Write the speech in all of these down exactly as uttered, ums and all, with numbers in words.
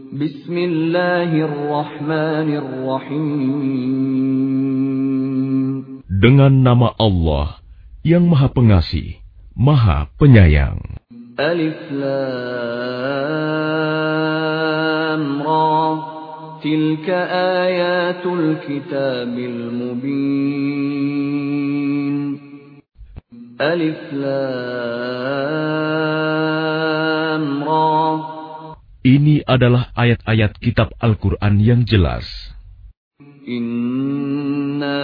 Bismillahirrahmanirrahim. Dengan nama Allah yang Maha Pengasih, Maha Penyayang. Alif Lam Ra. Tilka ayatul kitabil mubin. Alif Lam Ra. Ini adalah ayat-ayat kitab Al-Quran yang jelas. Inna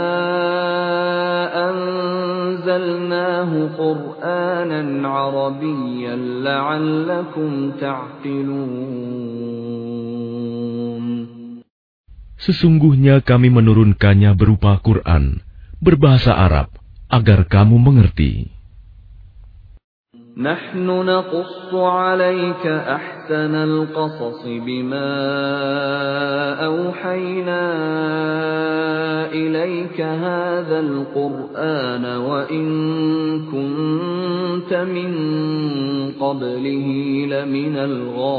anzalnahu Qur'anan Arabiyyan la'allakum ta'qilun. Sesungguhnya kami menurunkannya berupa Quran, berbahasa Arab, agar kamu mengerti. Nahnu naqussu 'alaika ahsanal qasas bima awhayna ilaika hadzal qur'ana wa in kunta min qablihi laminal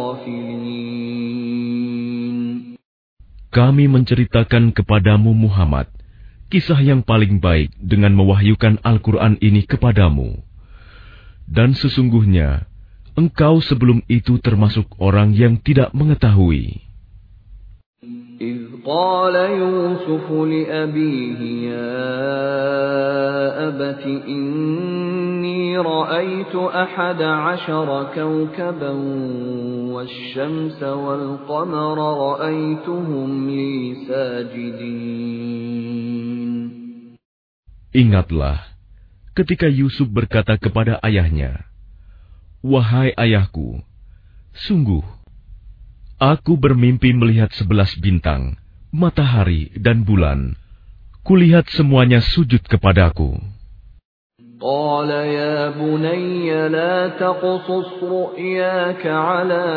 ghafilin. Kami menceritakan kepadamu Muhammad kisah yang paling baik dengan mewahyukan Al-Quran ini kepadamu. Dan sesungguhnya, engkau sebelum itu termasuk orang yang tidak mengetahui. إِذْ قَالَ يُوسُفُ لِأَبِيهِ يَا أَبَتِ إِنِّي رَأَيْتُ أَحَدَ عَشَرَ كَوْكَبًا وَالشَّمْسَ وَالْقَمَرَ رَأَيْتُهُمْ لِي سَاجِدِينَ. Ingatlah ketika Yusuf berkata kepada ayahnya, "Wahai ayahku, sungguh, aku bermimpi melihat sebelas bintang, matahari dan bulan. Kulihat semuanya sujud kepadaku." قال يا بني لا تقصص رؤياك على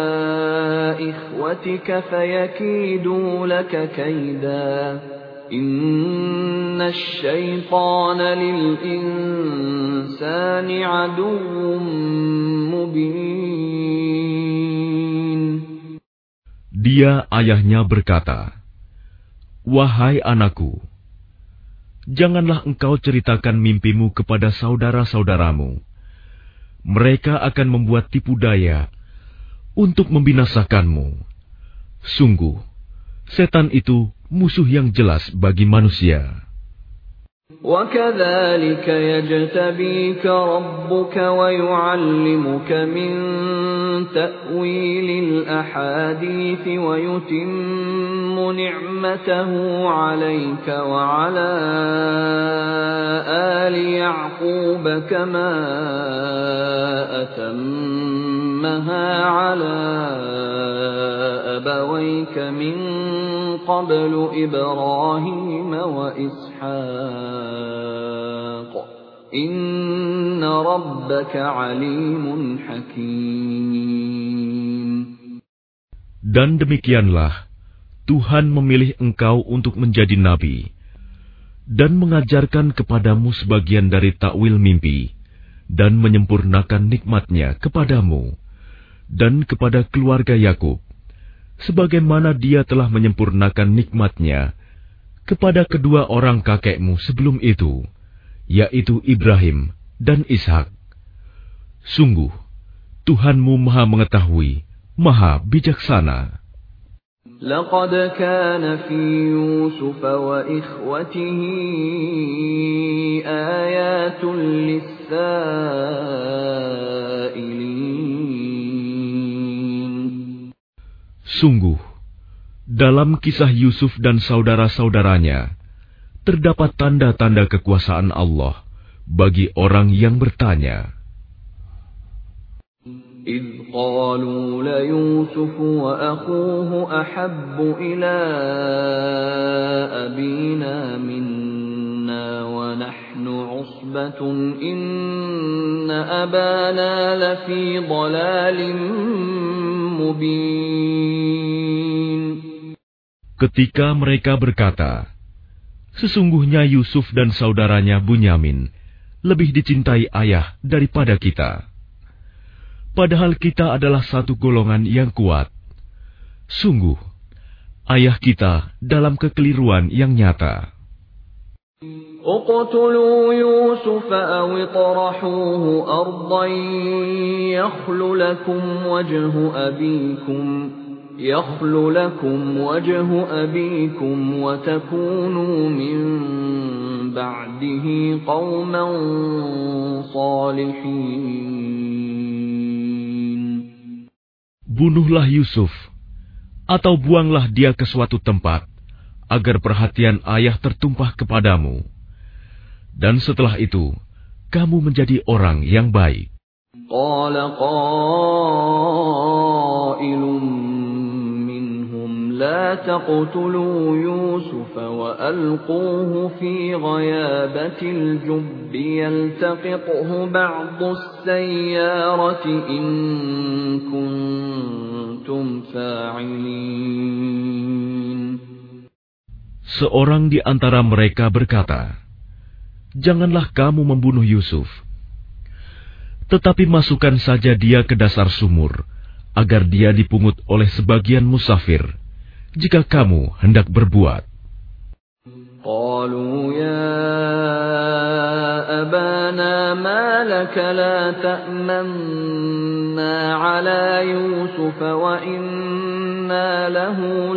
إخوتك فيكيدوا لك كيدا إن الشيطان للإنسان عدو مبين. Dia ayahnya berkata, "Wahai anakku, janganlah engkau ceritakan mimpimu kepada saudara-saudaramu. Mereka akan membuat tipu daya untuk membinasakanmu. Sungguh, setan itu musuh yang jelas bagi manusia." وَكَذَلِكَ يَجْتَبِيكَ رَبُّكَ وَيُعَلِّمُكَ مِن تَأْوِيلِ الْأَحَادِيثِ وَيُتِمُّ نِعْمَتَهُ عَلَيْكَ وَعَلَى آلِ يَعْقُوبَ كَمَا أَتَمَّهَا عَلَى أَبَوَيْكَ مِن قَبْلُ إِبْرَاهِيمَ وَإِسْحَاقَ إِنَّ رَبَّكَ عَلِيمٌ حَكِيمٌ. Dan demikianlah Tuhan memilih engkau untuk menjadi nabi dan mengajarkan kepadamu sebagian dari takwil mimpi dan menyempurnakan nikmat-Nya kepadamu dan kepada keluarga Yakub, sebagaimana Dia telah menyempurnakan nikmat-Nya kepada kedua orang kakekmu sebelum itu, yaitu Ibrahim dan Ishak. Sungguh, Tuhanmu Maha Mengetahui, Maha Bijaksana. لقد كان في يوسف وإخوته آيات للسائلين. Sungguh, dalam kisah Yusuf dan saudara-saudaranya, terdapat tanda-tanda kekuasaan Allah bagi orang yang bertanya. إِذْ قَالُوا لَيُوسُفُ وَأَخُوهُ أَحَبُّ إِلَىٰ أَبِينَا مِنَّا وَنَحْنُ عُصْبَةٌ إِنَّ أَبَانَا لَفِي ضَلَالٍ مُّبِينٍ. Ketika mereka berkata, "Sesungguhnya Yusuf dan saudaranya Bunyamin lebih dicintai ayah daripada kita. Padahal kita adalah satu golongan yang kuat. Sungguh, ayah kita dalam kekeliruan yang nyata. اقتلوا يوسف أو اطرحوه أرضا يخل لكم وجه أبيكم يخل لكم وجه أبيكم وتكونوا من بعده قوما صالحين. Bunuhlah Yusuf, atau buanglah dia ke suatu tempat, agar perhatian ayah tertumpah kepadamu. Dan setelah itu, kamu menjadi orang yang baik. Qala qailun minhum la taqtulu Yusuf wa alquhu fi ghayabatil jubb yaltaqithu ba'du as-sayyarati in kuntum fa'ilin. Seorang di antara mereka berkata, "Janganlah kamu membunuh Yusuf, tetapi masukkan saja dia ke dasar sumur, agar dia dipungut oleh sebagian musafir, jika kamu hendak berbuat." Qalu ya abana ma laka la ta'manna ala Yusuf wa inna lahu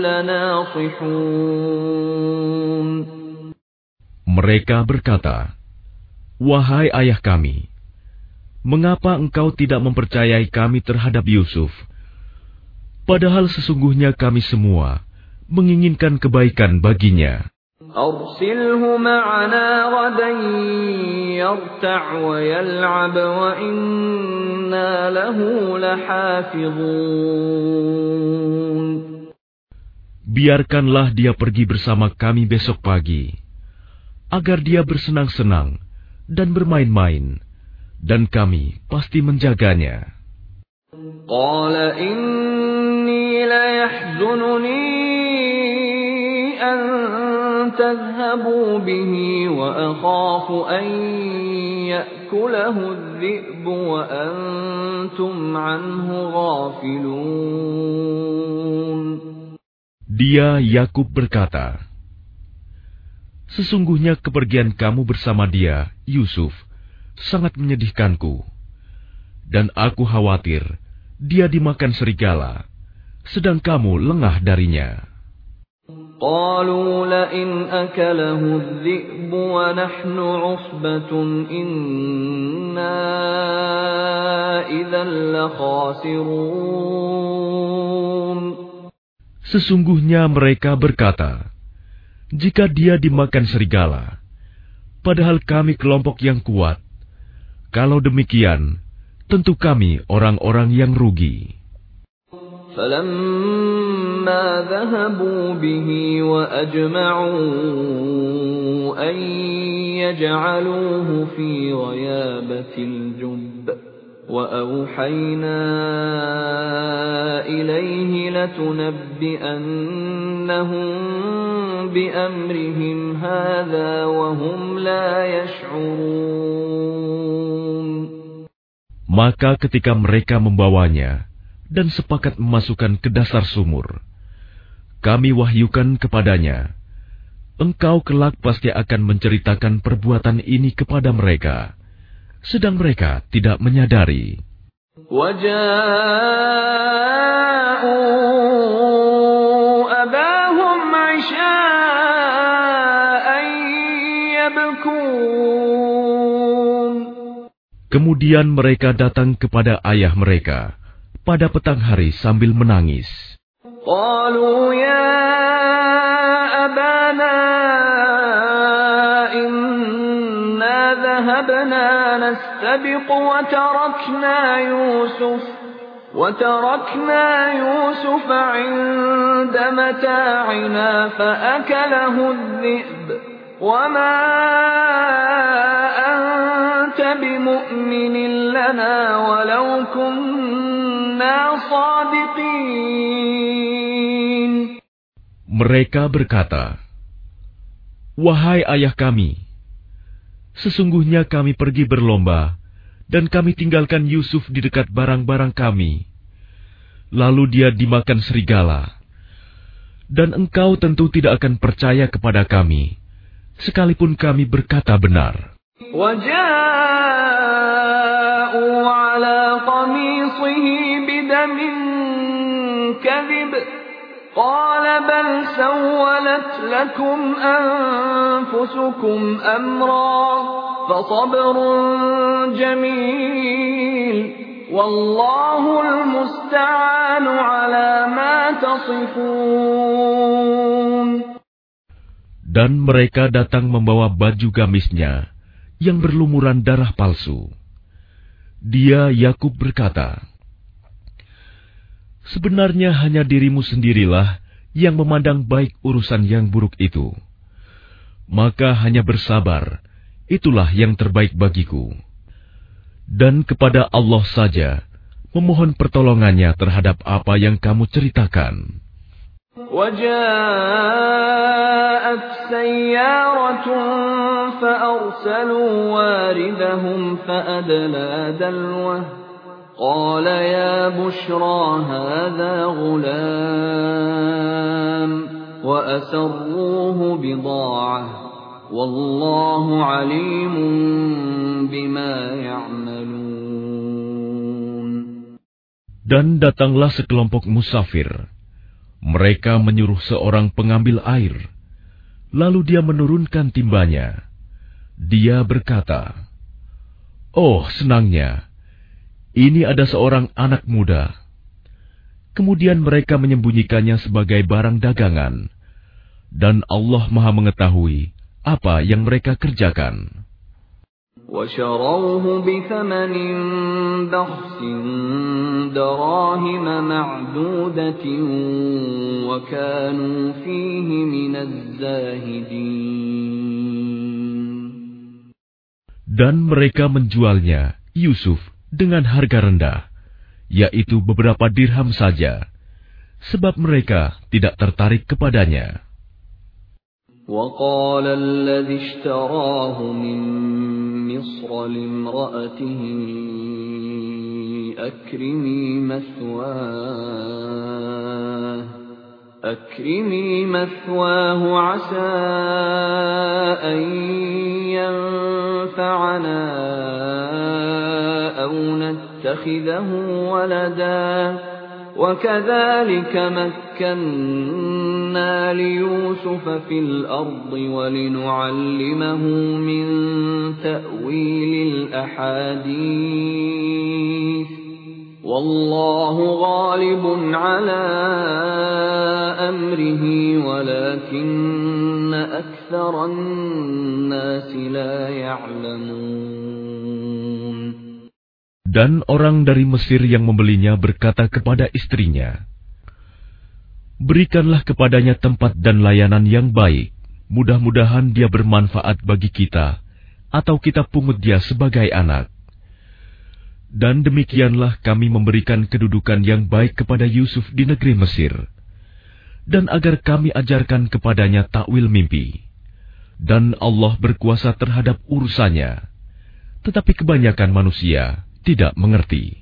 lanasihun. Mereka berkata, "Wahai ayah kami, mengapa engkau tidak mempercayai kami terhadap Yusuf? Padahal sesungguhnya kami semua menginginkan kebaikan baginya. Arsilhu ma'ana ghadan yarta' wa yal'ab wa inna lahu lahafizun." Biarkanlah dia pergi bersama kami besok pagi, agar dia bersenang-senang dan bermain-main, dan kami pasti menjaganya. Qala inni la yahzununi an tadhhabu bihi wa akhafu an ya'kulahu adh-dhi'bu wa antum anhu ghafilun. Dia Yakub berkata, "Sesungguhnya kepergian kamu bersama dia, Yusuf, sangat menyedihkanku, dan aku khawatir dia dimakan serigala, sedang kamu lengah darinya." Qalu la in akalahu adh-dhi'bu wa nahnu 'usbatun inna idzan la khasirun. Sesungguhnya mereka berkata, "Jika dia dimakan serigala, padahal kami kelompok yang kuat, kalau demikian, tentu kami orang-orang yang rugi." Falamma dhahabu bihi wa ajma'u an yaj'aluhu fi ghayabatil jubb wa awhayna ilayhi latunabbi'annahum bi amrihim hadha wa hum la yash'urun. Maka ketika mereka membawanya dan sepakat memasukkan ke dasar sumur, kami wahyukan kepadanya, "Engkau kelak pasti akan menceritakan perbuatan ini kepada mereka," sedang mereka tidak menyadari. Waja'u abahum 'isha'an yabkun. Kemudian mereka datang kepada ayah mereka pada petang hari sambil menangis. Qalu ya abana inna dhahabna nastabiq wa tarakna Yusuf wa tarakna Yusuf 'inda mata'ina fa akalahu adh-dhi'b wa ma anta bimu'minin lana walau kunna sadiqin. Mereka berkata, "Wahai ayah kami, sesungguhnya kami pergi berlomba dan kami tinggalkan Yusuf di dekat barang-barang kami. Lalu dia dimakan serigala, Dan engkau tentu tidak akan percaya kepada kami, sekalipun kami berkata benar. وَجَاءُوا عَلَى قَمِيصِهِ بِدَمٍ كَذِبٍ قَالَ بَلْ سَوَّلَتْ لَكُمْ أَنفُسُكُمْ أَمْرًا فَصَبْرٌ جَمِيلٌ وَاللَّهُ الْمُسْتَعَانُ عَلَى مَا تَصِفُونَ. Dan mereka datang membawa baju gamisnya yang berlumuran darah palsu. Dia, Yakub, berkata, sebenarnya hanya dirimu sendirilah yang memandang baik urusan yang buruk itu. Maka hanya bersabar, itulah yang terbaik bagiku. Dan kepada Allah saja memohon pertolongannya terhadap apa yang kamu ceritakan. وَجَاءَتْ سَيَّارَةٌ فَأَرْسَلُوا وَارِدَهُمْ فَأَدْلَىٰ دَلْوَهُ قَالَ يَا بُشْرَىٰ هَٰذَا غُلَامٌ وَأَسَرُّوهُ بِضَاعَةً وَاللَّهُ عَلِيمٌ بِمَا يَعْمَلُونَ. Dan datanglah sekelompok musafir. Mereka menyuruh seorang pengambil air, lalu dia menurunkan timbanya. Dia berkata, oh senangnya, ini ada seorang anak muda. Kemudian mereka menyembunyikannya sebagai barang dagangan, dan Allah Maha mengetahui apa yang mereka kerjakan. وَشَرَوْهُ بِثَمَنٍ بَخْسٍ دَرَاهِمَ مَعْدُودَةٍ وَكَانُوا فِيهِ مِنَ الزَّاهِدِينَ. Dan mereka menjualnya, Yusuf, dengan harga rendah, yaitu beberapa dirham saja, sebab mereka tidak tertarik kepadanya. وَقَالَ الَّذِي اشْتَرَاهُ مِن مِّصْرَ لِامْرَأَتِهِ أَكْرِمِي مَثْوَاهُ أَكْرِمِي مَثْوَاهُ عَسَىٰ أَن يَنفَعَنَا أَوْ نَتَّخِذَهُ وَلَدًا وَكَذَلِكَ مَكَّنَّا لِيُوسُفَ فِي الْأَرْضِ وَلِنُعَلِّمَهُ مِن تَأْوِيلِ الْأَحَادِيثِ وَاللَّهُ غَالِبٌ عَلَىٰ أَمْرِهِ وَلَكِنَّ أَكْثَرَ النَّاسِ لَا يَعْلَمُونَ. Dan orang dari Mesir yang membelinya berkata kepada istrinya, berikanlah kepadanya tempat dan layanan yang baik, mudah-mudahan dia bermanfaat bagi kita, atau kita pungut dia sebagai anak. Dan demikianlah kami memberikan kedudukan yang baik kepada Yusuf di negeri Mesir, dan agar kami ajarkan kepadanya takwil mimpi. Dan Allah berkuasa terhadap urusannya, tetapi kebanyakan manusia tidak mengerti.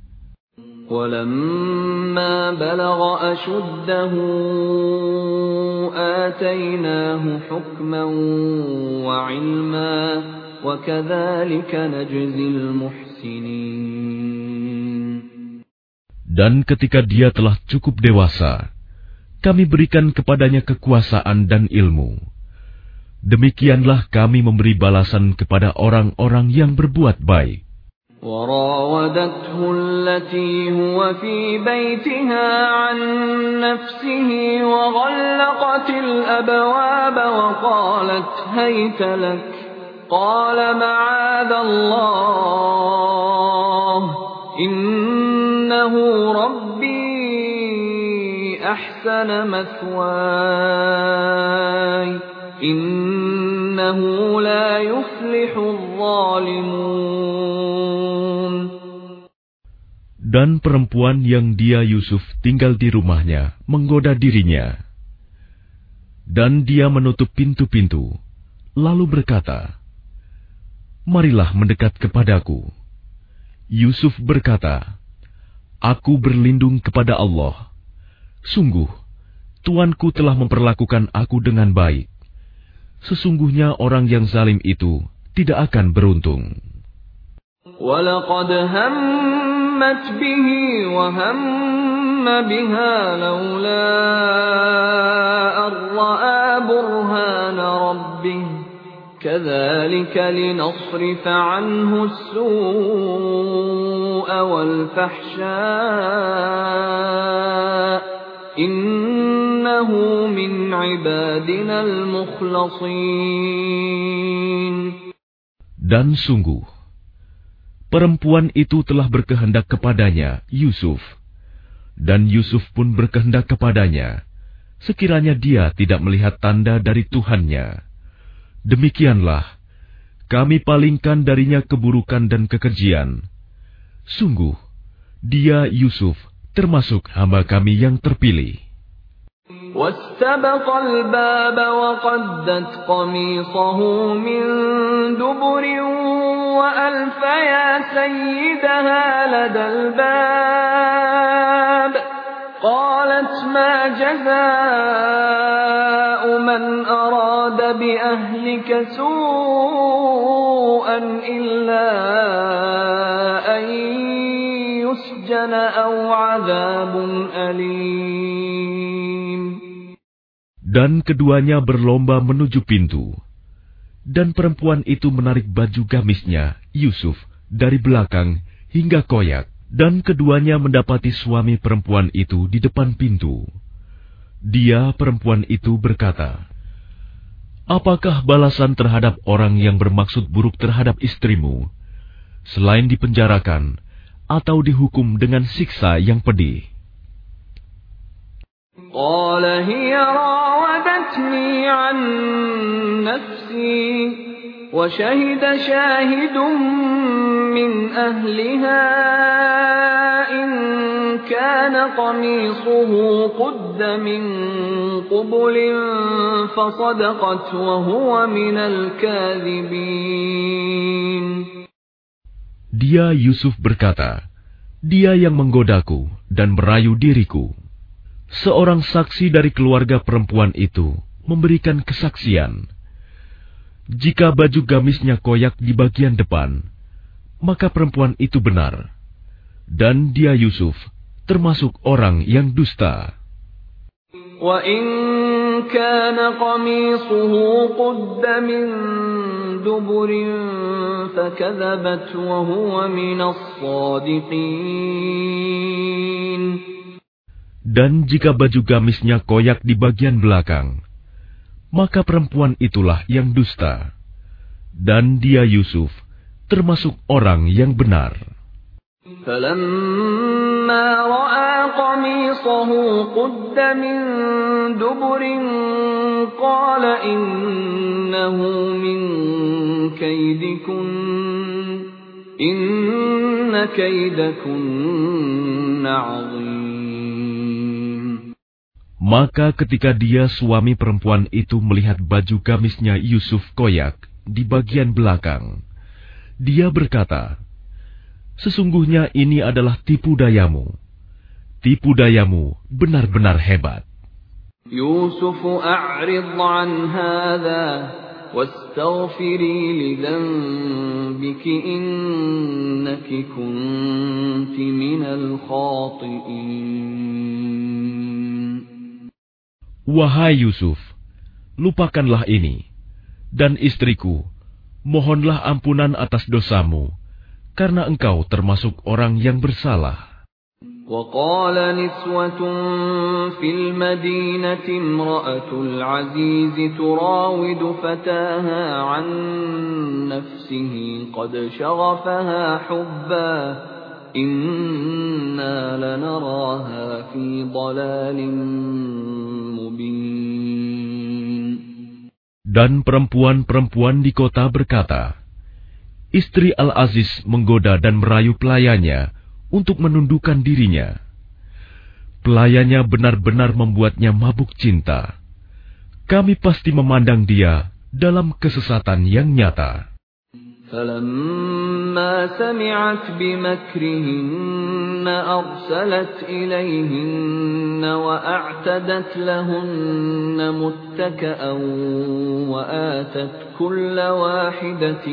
وَلَمَّا بَلَغَ أَشُدَّهُ آتَيْنَاهُ حُكْمًا وَعِلْمًا وَكَذَلِكَ نَجْزِي الْمُحْسِنِينَ. Dan ketika dia telah cukup dewasa, kami berikan kepadanya kekuasaan dan ilmu. Demikianlah kami memberi balasan kepada orang-orang yang berbuat baik. وراودته التي هو في بيتها عن نفسه وغلقت الأبواب وقالت هيت لك قال معاذ الله إنه ربي أحسن مثواي إنه لا يفلح الظالمون. Dan perempuan yang dia Yusuf tinggal di rumahnya menggoda dirinya. Dan dia menutup pintu-pintu, lalu berkata, marilah mendekat kepadaku. Yusuf berkata, aku berlindung kepada Allah. Sungguh, Tuanku telah memperlakukan aku dengan baik. Sesungguhnya orang yang zalim itu tidak akan beruntung. وَلَقَدْ هَمَّتْ بِهِ وَهَمَّ بِهَا لَوْلَا أَن رَّأَىٰ بُرْهَانَ رَبِّهِ كَذَٰلِكَ لِنَصْرِفَ عَنْهُ السُّوءَ وَالْفَحْشَاءَ إِنَّهُ مِنْ عِبَادِنَا الْمُخْلَصِينَ. Dan sungguh, perempuan itu telah berkehendak kepadanya, Yusuf. Dan Yusuf pun berkehendak kepadanya, sekiranya dia tidak melihat tanda dari Tuhannya. Demikianlah, kami palingkan darinya keburukan dan kekejian. Sungguh, dia Yusuf termasuk hamba kami yang terpilih. وَاسْتَبَقَ الْبَابَ وَقَدَّتْ قَمِيصَهُ مِنْ دُبُرٍ وَأَلْفَ يَا سَيِّدَهَا لَدَى الْبَابِ قَالَتْ مَا جَزَاءُ مَنْ أَرَادَ بِأَهْلِكَ سُوءًا إِلَّا أَنْ يُسْجَنَ أَوْ عَذَابٌ أَلِيمٌ. Dan keduanya berlomba menuju pintu. Dan perempuan itu menarik baju gamisnya, Yusuf, dari belakang hingga koyak. Dan keduanya mendapati suami perempuan itu di depan pintu. Dia, perempuan itu, berkata, "Apakah balasan terhadap orang yang bermaksud buruk terhadap istrimu, selain dipenjarakan atau dihukum dengan siksa yang pedih?" قال هي راودتني عن نفسي وشهد شاهد من أهلها إن كان قميصه قد من قبل فصدقت وهو من الكاذبين. Dia Yusuf berkata, "Dia yang menggodaku dan merayu diriku." Seorang saksi dari keluarga perempuan itu memberikan kesaksian. Jika baju gamisnya koyak di bagian depan, maka perempuan itu benar. Dan dia Yusuf termasuk orang yang dusta. وَإِنْ كَانَ قَمِيصُهُ قُدَّ مِنْ دُبُرٍ فَكَذَبَتْ وَهُوَ مِنَ الصَّادِقِينَ. Dan jika baju gamisnya koyak di bagian belakang, maka perempuan itulah yang dusta. Dan dia Yusuf termasuk orang yang benar. فَلَمَّا رَأَى قَمِيصَهُ قُدَّ مِنْ دُبُرٍ قَالَ إِنَّهُ مِنْ كَيْدِكُنَّ إِنَّ كَيْدَكُنَّ عَظِيمٌ. Maka ketika dia suami perempuan itu melihat baju gamisnya Yusuf koyak di bagian belakang, dia berkata, "Sesungguhnya ini adalah tipu dayamu. Tipu dayamu benar-benar hebat." Yusuf a'rid 'an hadha wastaghfiri li dhanbiki innaki kunti minal khati'in. Wahai Yusuf, lupakanlah ini, dan istriku, mohonlah ampunan atas dosamu, karena engkau termasuk orang yang bersalah. وَقَالَ نِسْوَةٌ فِي الْمَدِينَةِ امْرَأَتُ الْعَزِيزِ تُرَاوِدُ فَتَاهَا عَنْ نَفْسِهِ قَدْ شَغَفَهَا حُبًّا إِنَّا لَنَرَاهَا فِي ضَلَالٍ مُبِينٍ. Dan perempuan-perempuan di kota berkata, "Istri Al-Aziz menggoda dan merayu pelayannya untuk menundukkan dirinya. Pelayannya benar-benar membuatnya mabuk cinta. Kami pasti memandang dia dalam kesesatan yang nyata." فَلَمَّا سَمِعَتْ بِمَكْرِهِنَّ أَرْسَلَتْ إِلَيْهِنَّ وَأَعْتَدَتْ لَهُنَّ مُتَّكَأً وَآتَتْ كُلَّ وَاحِدَةٍ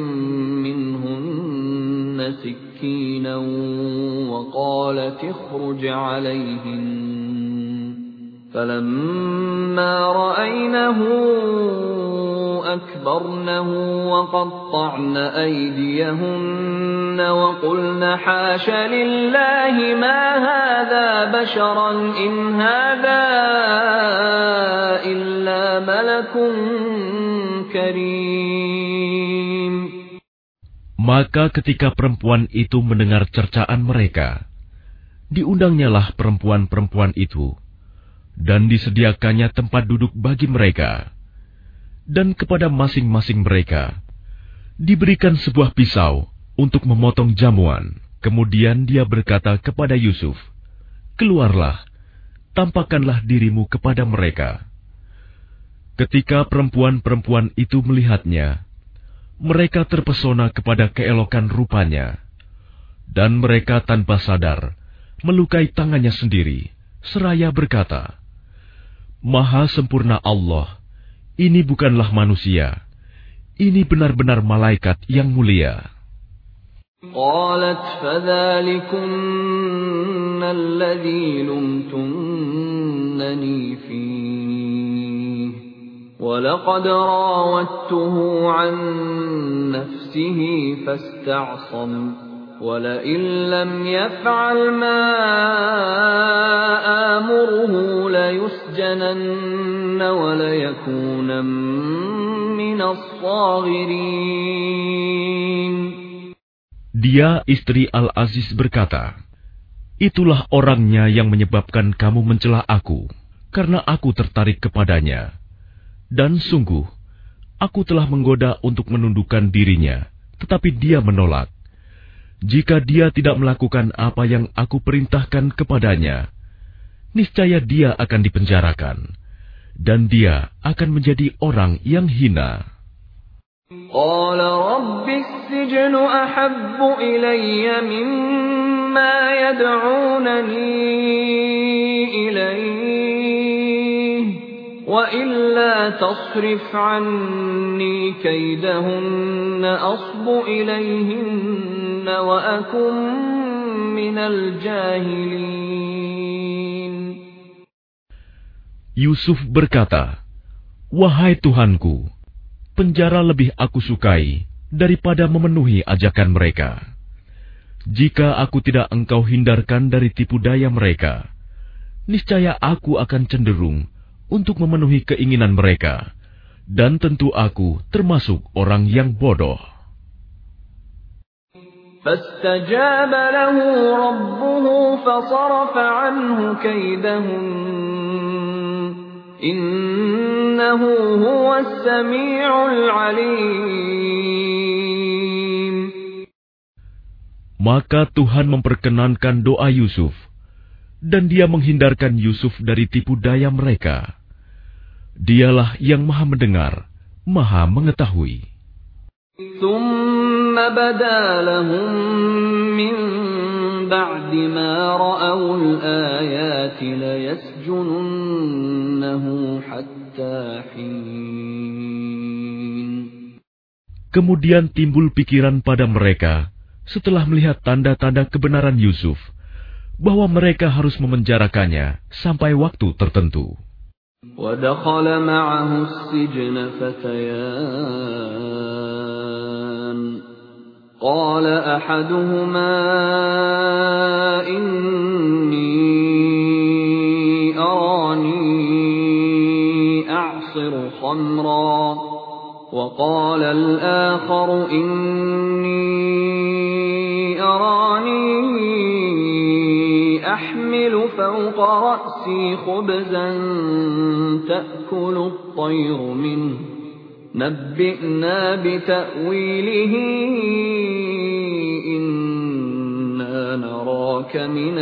مِّنْهُنَّ سِكِّينًا وَقَالَتِ اخْرُجْ عَلَيْهِنَّ فَلَمَّا رَأَيْنَهُ أَكْبَرْنَهُ وَقَطَّعْنَ أَيْدِيَهُنَّ وَقُلْنَ حَاشَ لِلَّهِ مَا هَذَا بَشَرًا إِنْ هَذَا إِلَّا مَلَكٌ كَرِيمٌ. Maka ketika perempuan itu mendengar cercaan mereka, diundangnyalah perempuan-perempuan itu, dan disediakannya tempat duduk bagi mereka. Dan kepada masing-masing mereka diberikan sebuah pisau untuk memotong jamuan. Kemudian dia berkata kepada Yusuf, "Keluarlah, tampakkanlah dirimu kepada mereka." Ketika perempuan-perempuan itu melihatnya, mereka terpesona kepada keelokan rupanya, dan mereka tanpa sadar melukai tangannya sendiri, seraya berkata, "Maha sempurna Allah, ini bukanlah manusia, ini benar-benar malaikat yang mulia." قالت فذلكن الذي لمتنني فيه ولقد راودته عن نفسه فاستعصم ولئن لم يفعل ما آمره ليسجنن وليكونا من الصاغرين. Dia, istri Al-Aziz, berkata, "Itulah orangnya yang menyebabkan kamu mencela aku, karena aku tertarik kepadanya. Dan sungguh, aku telah menggoda untuk menundukkan dirinya, tetapi dia menolak. Jika dia tidak melakukan apa yang aku perintahkan kepadanya, niscaya dia akan dipenjarakan, dan dia akan menjadi orang yang hina." قال رب السجن أحب إلي مما يدعونني إليه وإلا تصرف عني كيدهن أصب إليهن وأكن من الجاهلين. Yusuf berkata, "Wahai Tuhanku, penjara lebih aku sukai daripada memenuhi ajakan mereka. Jika aku tidak engkau hindarkan dari tipu daya mereka, niscaya aku akan cenderung untuk memenuhi keinginan mereka, dan tentu aku termasuk orang yang bodoh." فاستجاب له ربه فصرف عنه كيدهن إنه هو السميع العليم. Maka Tuhan memperkenankan doa Yusuf, dan dia menghindarkan Yusuf dari tipu daya mereka. Dialah yang maha mendengar, maha mengetahui. ثم بدا لهم من بعد ما رأوا الآيات ليسجننه حتى حين. Kemudian timbul pikiran pada mereka setelah melihat tanda-tanda kebenaran Yusuf, bahwa mereka harus memenjarakannya sampai waktu tertentu. وَدَخَلَ مَعَهُ السِّجْنَ فَتَيَانِ قَالَ أَحَدُهُمَا إِنِّي أَرَانِي أَعْصِرُ خَمْرًا وَقَالَ الْآخَرُ إِنِّي أَرَانِي أحمل فوق رأسي خبزا تأكل الطير منه نبئنا بتأويله إنا نراك من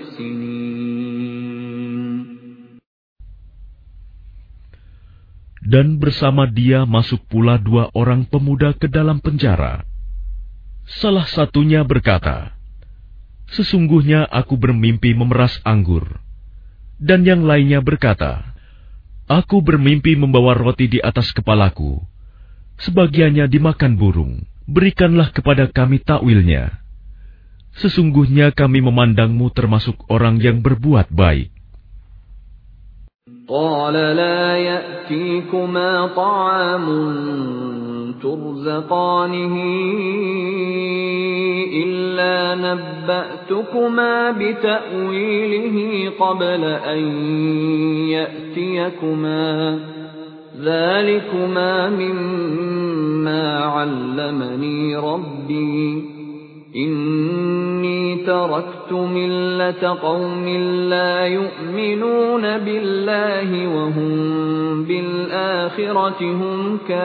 المحسنين. Dan bersama dia masuk pula dua orang pemuda ke dalam penjara. Salah satunya berkata, "Sesungguhnya aku bermimpi memeras anggur." Dan yang lainnya berkata, "Aku bermimpi membawa roti di atas kepalaku. Sebagiannya dimakan burung. Berikanlah kepada kami takwilnya. Sesungguhnya kami memandangmu termasuk orang yang berbuat baik." قال لا يأتيكما طعام ترزقانه إلا نبأتكما بتأويله قبل أن يأتيكما ذلكما مما علمني ربي إني تركت ملة قوم لا يؤمنون بالله وهم بالآخرة هم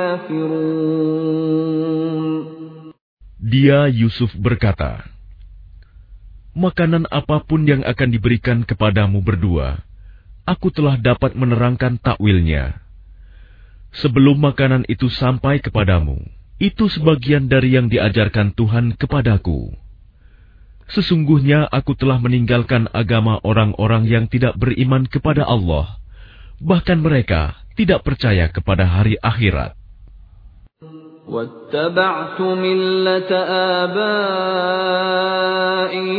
كافرون. Dia Yusuf berkata, "Makanan apapun yang akan diberikan kepadamu berdua, aku telah dapat menerangkan takwilnya. Sebelum makanan itu sampai kepadamu, itu sebagian dari yang diajarkan Tuhan kepadaku. Sesungguhnya aku telah meninggalkan agama orang-orang yang tidak beriman kepada Allah, bahkan mereka tidak percaya kepada hari akhirat." وَاتَّبَعْتُ مِلَّةَ آبَائِي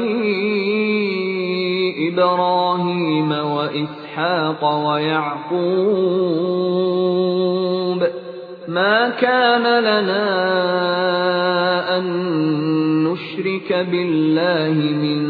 إِبْرَاهِيمَ وَإِسْحَاقَ وَيَعْقُوبَ مَا كَانَ لَنَا أَن نُّشْرِكَ بِاللَّهِ مِن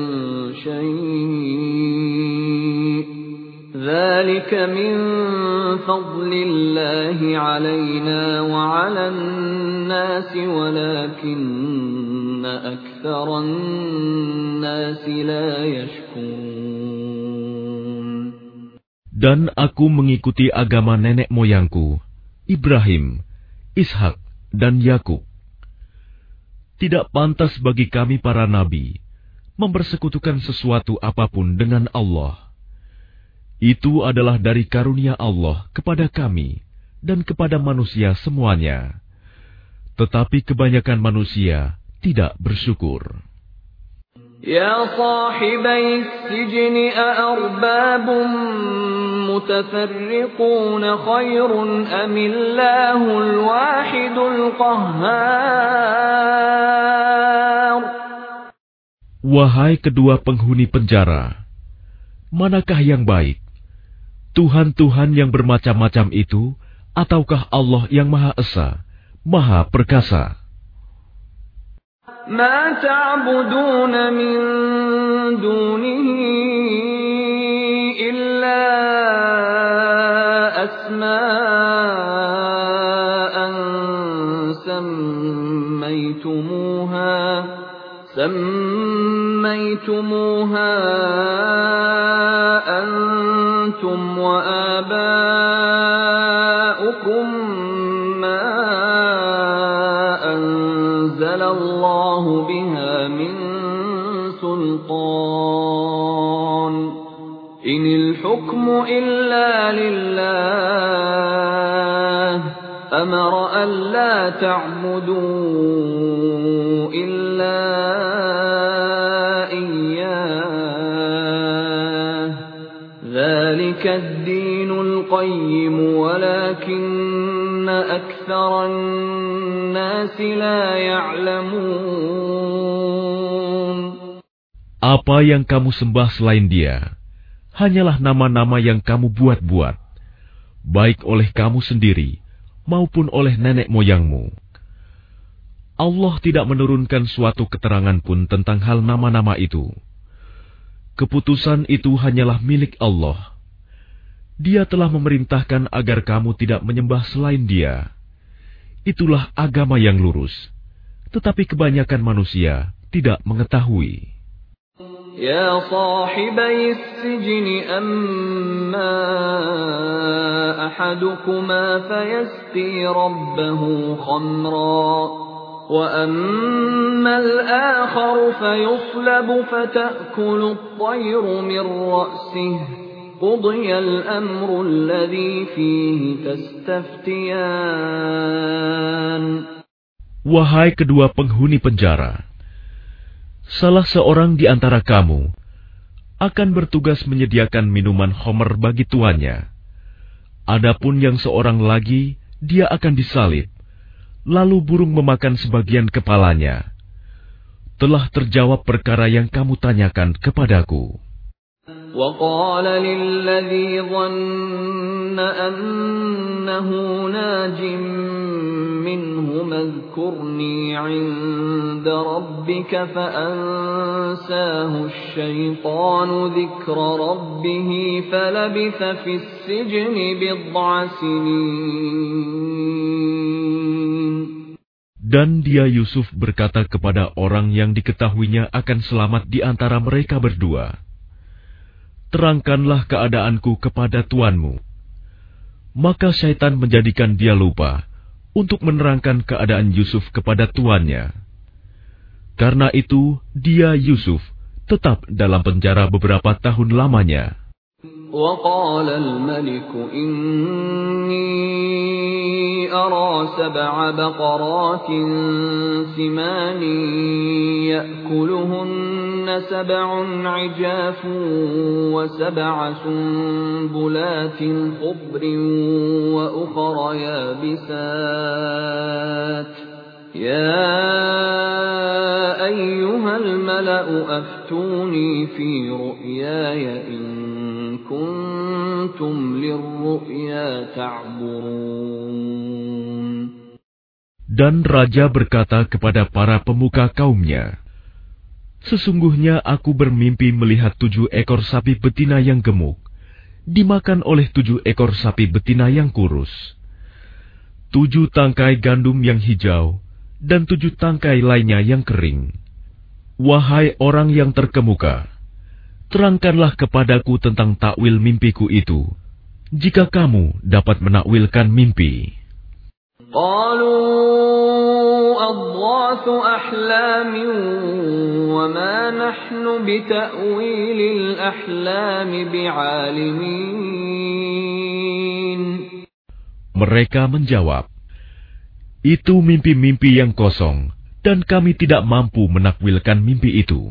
شَيْءٍ ذَلِكَ مِن فَضْلِ اللَّهِ عَلَيْنَا وَعَلَى النَّاسِ وَلَكِنَّ أَكْثَرَ النَّاسِ لَا يَشْكُرُونَ. Dan aku mengikuti agama nenek moyangku, Ibrahim, Ishak, dan Yakub. Tidak pantas bagi kami para nabi mempersekutukan sesuatu apapun dengan Allah. Itu adalah dari karunia Allah kepada kami dan kepada manusia semuanya. Tetapi kebanyakan manusia tidak bersyukur. Ya sahibai sijni a'arbabun mutafarriqun khairun amillahul wahidul qahhar. Wahai kedua penghuni penjara, manakah yang baik? Tuhan-Tuhan yang bermacam-macam itu, ataukah Allah yang Maha Esa, Maha Perkasa? Ma ta'buduna min dunihi illa asma'an sammaytumuha sammaytumuha antum wa aba'ukum ma anzalallahu biha min sultan inil hukmu illa lillah amara an la ta'budu illa ذلك الدين القيم ولكن أكثر الناس لا يعلمون. Apa yang kamu sembah selain Dia hanyalah nama-nama yang kamu buat-buat, baik oleh kamu sendiri maupun oleh nenek moyangmu. Allah tidak menurunkan suatu keterangan pun tentang hal nama-nama itu. Keputusan itu hanyalah milik Allah. Dia telah memerintahkan agar kamu tidak menyembah selain Dia. Itulah agama yang lurus. Tetapi kebanyakan manusia tidak mengetahui. Ya sahibai sijni amma ahadukuma fayasqi rabbahu khamra وَأَمَّا الْآخَرُ فَيُصْلَبُ فَتَأْكُلُ الطَّيْرُ مِنْ رَأْسِهِ قُضِيَ الْأَمْرُ الَّذِي فِيهِ تَسْتَفْتِيَانِ. Wahai kedua penghuni penjara, salah seorang di antara kamu akan bertugas menyediakan minuman khamr bagi tuannya. Adapun yang seorang lagi, dia akan disalib, lalu burung memakan sebagian kepalanya. Telah terjawab perkara yang kamu tanyakan kepadaku. وَقَالَ لِلَّذِي ظَنَّ أَنَّهُ نَاجٍ مِّنْهُمَا اذْكُرْنِي عِندَ رَبِّكَ فَأَنسَاهُ الشَّيْطَانُ ذِكْرَ رَبِّهِ فَلَبِثَ فِي السِّجْنِ بِضْعَ سِنِينَ. Dan dia Yusuf berkata kepada orang yang diketahuinya akan selamat di antara mereka berdua, terangkanlah keadaanku kepada tuanmu. Maka syaitan menjadikan dia lupa untuk menerangkan keadaan Yusuf kepada tuannya. Karena itu, dia Yusuf tetap dalam penjara beberapa tahun lamanya. وَقَالَ الْمَلِكُ إِنِّي أَرَى سَبْعَ بَقَرَاتٍ سِمَانٍ يَأْكُلُهُنَّ سَبْعٌ عِجَافٌ وَسَبْعَ سُنبُلَاتٍ خُضْرٍ وَأُخَرَ يَابِسَاتٍ يَا أَيُّهَا الْمَلَأُ أَفْتُونِي فِي رُؤْيَايَ إِن كُنتُمْ لِلرُّؤْيَا تَعْبُرُونَ. Dan raja berkata kepada para pemuka kaumnya, sesungguhnya aku bermimpi melihat tujuh ekor sapi betina yang gemuk dimakan oleh tujuh ekor sapi betina yang kurus, tujuh tangkai gandum yang hijau, dan tujuh tangkai lainnya yang kering. Wahai orang yang terkemuka, terangkanlah kepadaku tentang takwil mimpiku itu, jika kamu dapat menakwilkan mimpi. قالوا أضغاث أحلام وما نحن بتأويل الأحلام بعالمين. Mereka menjawab, itu mimpi-mimpi yang kosong, dan kami tidak mampu menakwilkan mimpi itu.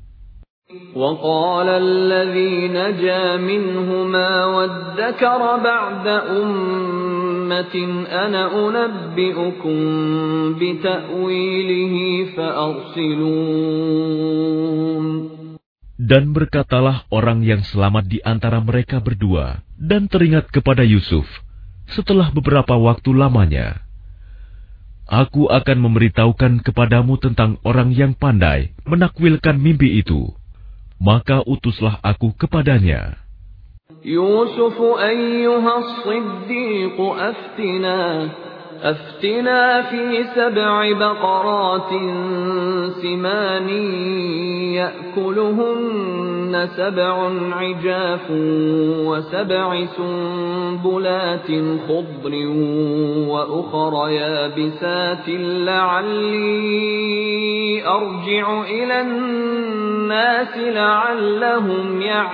وقال الذي نجا منهما وادكر بعد أمة أنا أنبئكم بتأويله فأرسلون. Dan berkatalah orang yang selamat di antara mereka berdua dan teringat kepada Yusuf setelah beberapa waktu lamanya. Aku akan memberitahukan kepadamu tentang orang yang pandai menakwilkan mimpi itu. Maka utuslah aku kepadanya. Yusuf ayyuhas siddiq aftina aftina fi sab'i baqaratin simani ya'kuluhunna sab'un 'ijafun wa sab'i sunbulatin khudrin wa ukhra yabisatin la'alli arji'u ila an-nas la'allahum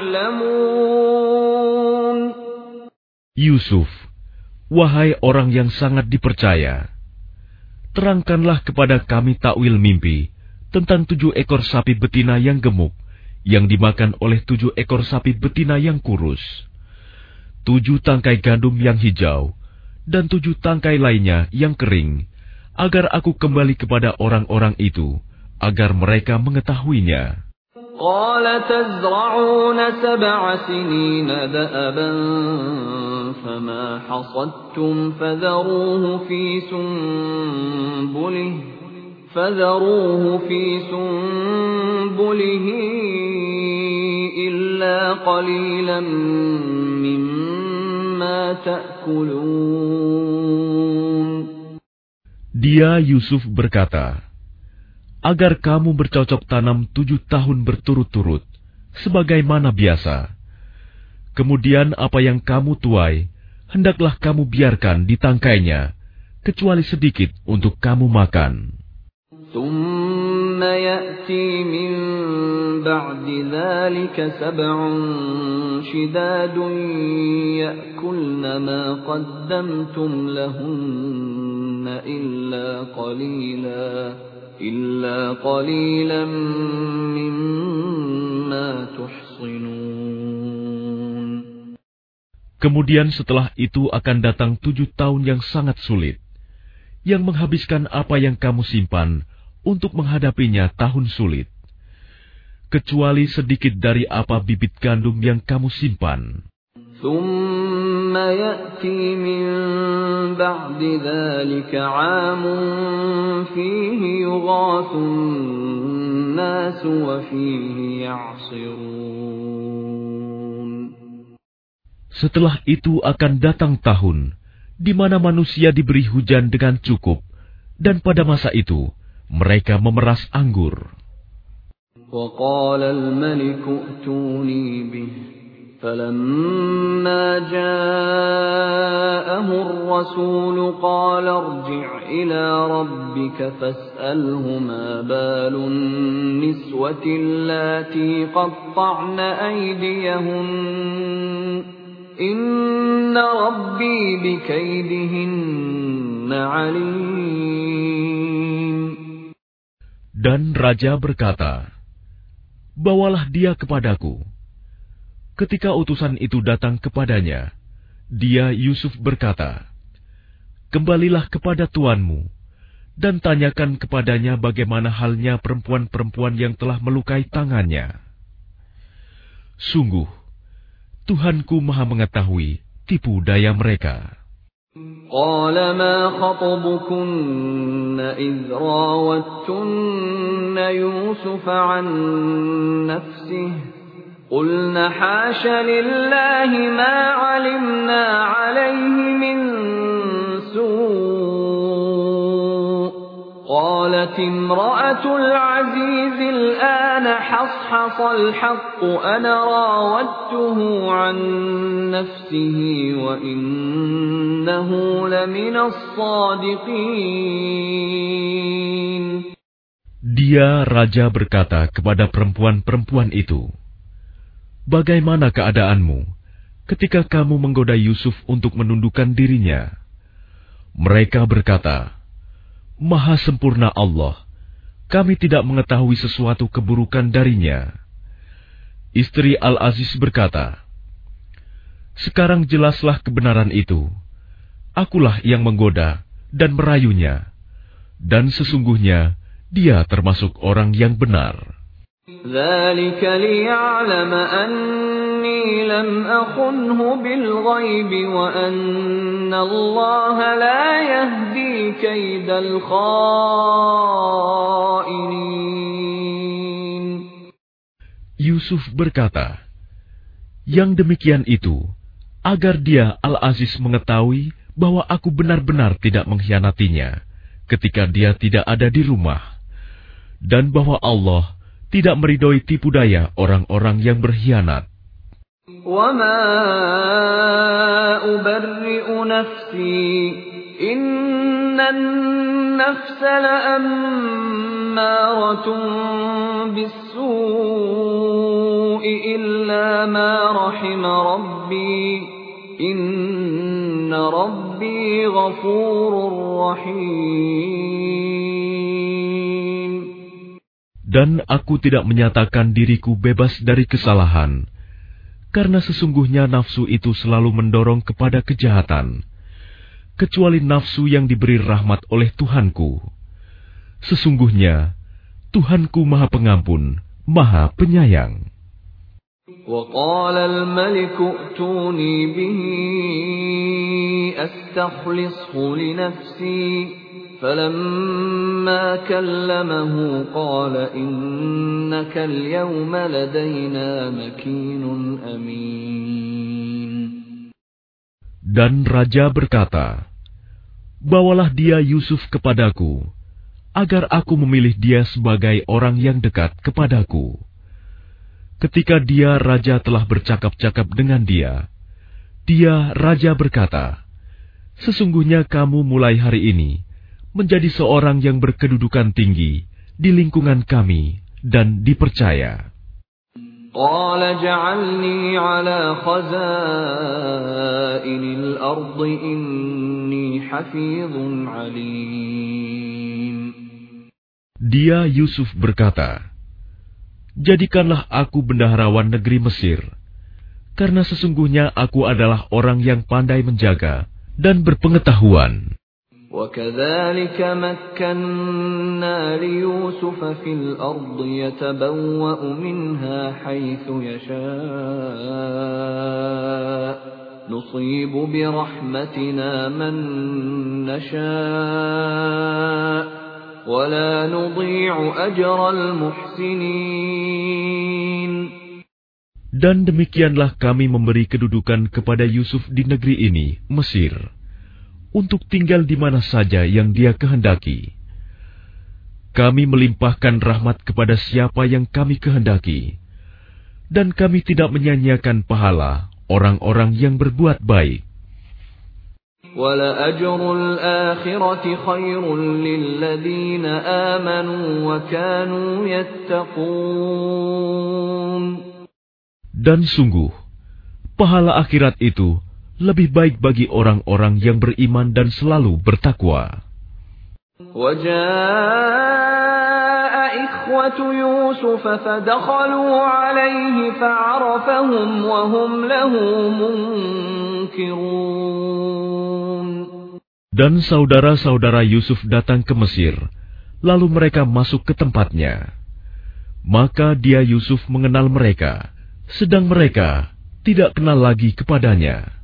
ya'lamun. Yusuf, wahai orang yang sangat dipercaya, terangkanlah kepada kami takwil mimpi tentang tujuh ekor sapi betina yang gemuk yang dimakan oleh tujuh ekor sapi betina yang kurus, tujuh tangkai gandum yang hijau, dan tujuh tangkai lainnya yang kering, agar aku kembali kepada orang-orang itu, agar mereka mengetahuinya. قال تزرعون سبع سنين دأبا فما حصدتم فذروه في سنبله فذروه في سنبله إلا قليلا مما تأكلون. Dia Yusuf berkata, agar kamu bercocok tanam tujuh tahun berturut-turut, sebagaimana biasa. Kemudian apa yang kamu tuai, hendaklah kamu biarkan di tangkainya, kecuali sedikit untuk kamu makan. ثُمَّ يأتي من بعد ذلك سبع شداد يأكلن ما قدمتم لهن إلا قليلا إلا قليلا مما تحصنون. Kemudian setelah itu akan datang tujuh tahun yang sangat sulit, yang menghabiskan apa yang kamu simpan untuk menghadapinya tahun sulit, kecuali sedikit dari apa bibit gandum yang kamu simpan. ثم يأتي من بعد ذلك عام فيه يغاث الناس وفيه يعصرون. Setelah itu akan datang tahun di mana manusia diberi hujan dengan cukup, dan pada masa itu mereka memeras anggur. وقال الملك ائتوني به فلما جاءه الرسول قال ارجع إلى ربك فاسأله ما بال النسوة اللاتي قطعن أيديهن إن ربي بكيدهن عليم. Dan raja berkata, bawalah dia kepadaku. Ketika utusan itu datang kepadanya, dia Yusuf berkata, kembalilah kepada tuanmu dan tanyakan kepadanya bagaimana halnya perempuan-perempuan yang telah melukai tangannya. Sungguh, Tuhanku Maha mengetahui tipu daya mereka. قال ما خطبكن إذ راوتن يوسف عن نفسه قلنا حاش لله ما علمنا عليه من سوء قالت امرأة العزيز الآن حصحص الحق أنا راودته عن نفسه وإنه لمن الصادقين. Dia raja berkata kepada perempuan-perempuan itu, bagaimana keadaanmu ketika kamu menggoda Yusuf untuk menundukkan dirinya? Mereka berkata, Maha sempurna Allah, kami tidak mengetahui sesuatu keburukan darinya. Istri Al-Aziz berkata, sekarang jelaslah kebenaran itu. Akulah yang menggoda dan merayunya, dan sesungguhnya dia termasuk orang yang benar. ذلك ليعلم أني لم أخنه بالغيب وأن الله لا يهدي كيد الخائنين. Yusuf berkata, yang demikian itu agar dia Al-Aziz mengetahui bahwa aku benar-benar tidak mengkhianatinya ketika dia tidak ada di rumah, dan bahwa Allah tidak meridhoi tipu daya orang-orang yang berkhianat. وَمَا أُبَرِّئُ نَفْسِي إِنَّ النَّفْسَ لَأَمَّارَةٌ بِالسُّوءِ إِلَّا مَا رَحِمَ رَبِّي إِنَّ رَبِّي غَفُورٌ رَّحِيمٌ. Dan aku tidak menyatakan diriku bebas dari kesalahan, karena sesungguhnya nafsu itu selalu mendorong kepada kejahatan, kecuali nafsu yang diberi rahmat oleh Tuhanku. Sesungguhnya Tuhanku Maha Pengampun, Maha Penyayang. وَقَالَ الْمَلِكُ ائْتُونِي بِهِ أَسْتَخْلِصْهُ لِنَفْسِي فَلَمَّا كَلَّمَهُ قَالَ إِنَّكَ الْيَوْمَ لَدَيْنَا مَكِينٌ أَمِينٌ. Dan raja berkata, bawalah dia Yusuf kepadaku, agar aku memilih dia sebagai orang yang dekat kepadaku. Ketika dia raja telah bercakap-cakap dengan dia, dia raja berkata, sesungguhnya kamu mulai hari ini menjadi seorang yang berkedudukan tinggi di lingkungan kami dan dipercaya. قال اجعلني على خزائن الأرض إني حفيظ عليم. Dia Yusuf berkata, jadikanlah aku bendaharawan negeri Mesir, karena sesungguhnya aku adalah orang yang pandai menjaga dan berpengetahuan. وَكَذَلِكَ مَكَّنَّا لِيُوسُفَ فِي الْأَرْضِ يَتَبَوَّأُ مِنْهَا حَيْثُ يَشَاءُ نُصِيبُ بِرَحْمَتِنَا مَن نَّشَاءُ وَلَا نُضِيعُ أَجْرَ الْمُحْسِنِينَ. Dan demikianlah kami memberi kedudukan kepada Yusuf di negeri ini, Mesir, untuk tinggal di mana saja yang dia kehendaki. Kami melimpahkan rahmat kepada siapa yang kami kehendaki, dan kami tidak menyanyiakan pahala orang-orang yang berbuat baik. وَلَأَجْرُ الْآخِرَةِ خَيْرٌ لِّلَّذِينَ آمَنُوا وَكَانُوا يَتَّقُونَ. Dan sungguh, pahala akhirat itu lebih baik bagi orang-orang yang beriman dan selalu bertakwa. وَجَاءَ إِخْوَةُ يُوسُفَ فَدَخَلُوا عَلَيْهِ فَعَرَفَهُمْ وَهُمْ لَهُ مُنكِرُونَ. Dan saudara-saudara Yusuf datang ke Mesir, lalu mereka masuk ke tempatnya. Maka dia Yusuf mengenal mereka, sedang mereka tidak kenal lagi kepadanya.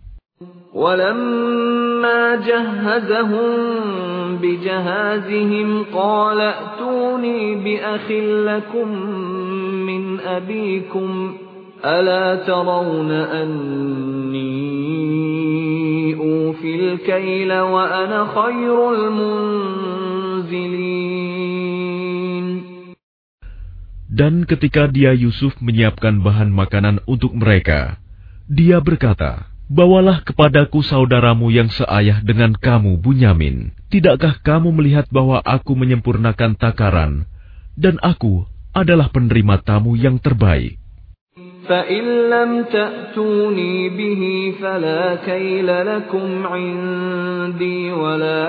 وَلَمَّا جَهَّزَهُم بِجَهَازِهِمْ قَالَ ائْتُونِي بِأَخٍ لَّكُم مِّنْ أَبِيكُمْ أَلَا تَرَوْنَ أَنِّي أُوفِي الْكَيْلَ وَأَنَا خَيْرُ الْمُنزِلِينَ. Dan ketika dia Yusuf menyiapkan bahan makanan untuk mereka, dia berkata, bawalah kepadaku saudaramu yang seayah dengan kamu, Bunyamin. Tidakkah kamu melihat bahwa aku menyempurnakan takaran, dan aku adalah penerima tamu yang terbaik? فَإِن لَّمْ تَأْتُونِي بِهِ فَلَا كَيْلَ لَكُمْ عِندِي وَلَا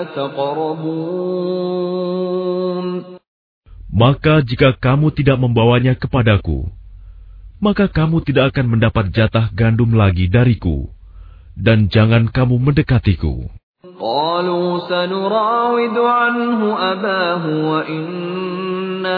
تَقْرَبُونَ. Maka jika kamu tidak membawanya kepadaku, maka kamu tidak akan mendapat jatah gandum lagi dariku, dan jangan kamu mendekatiku. قَالُوا سَنُرَاوِدُ عَنْهُ أَبَاهُ وَإِنَّا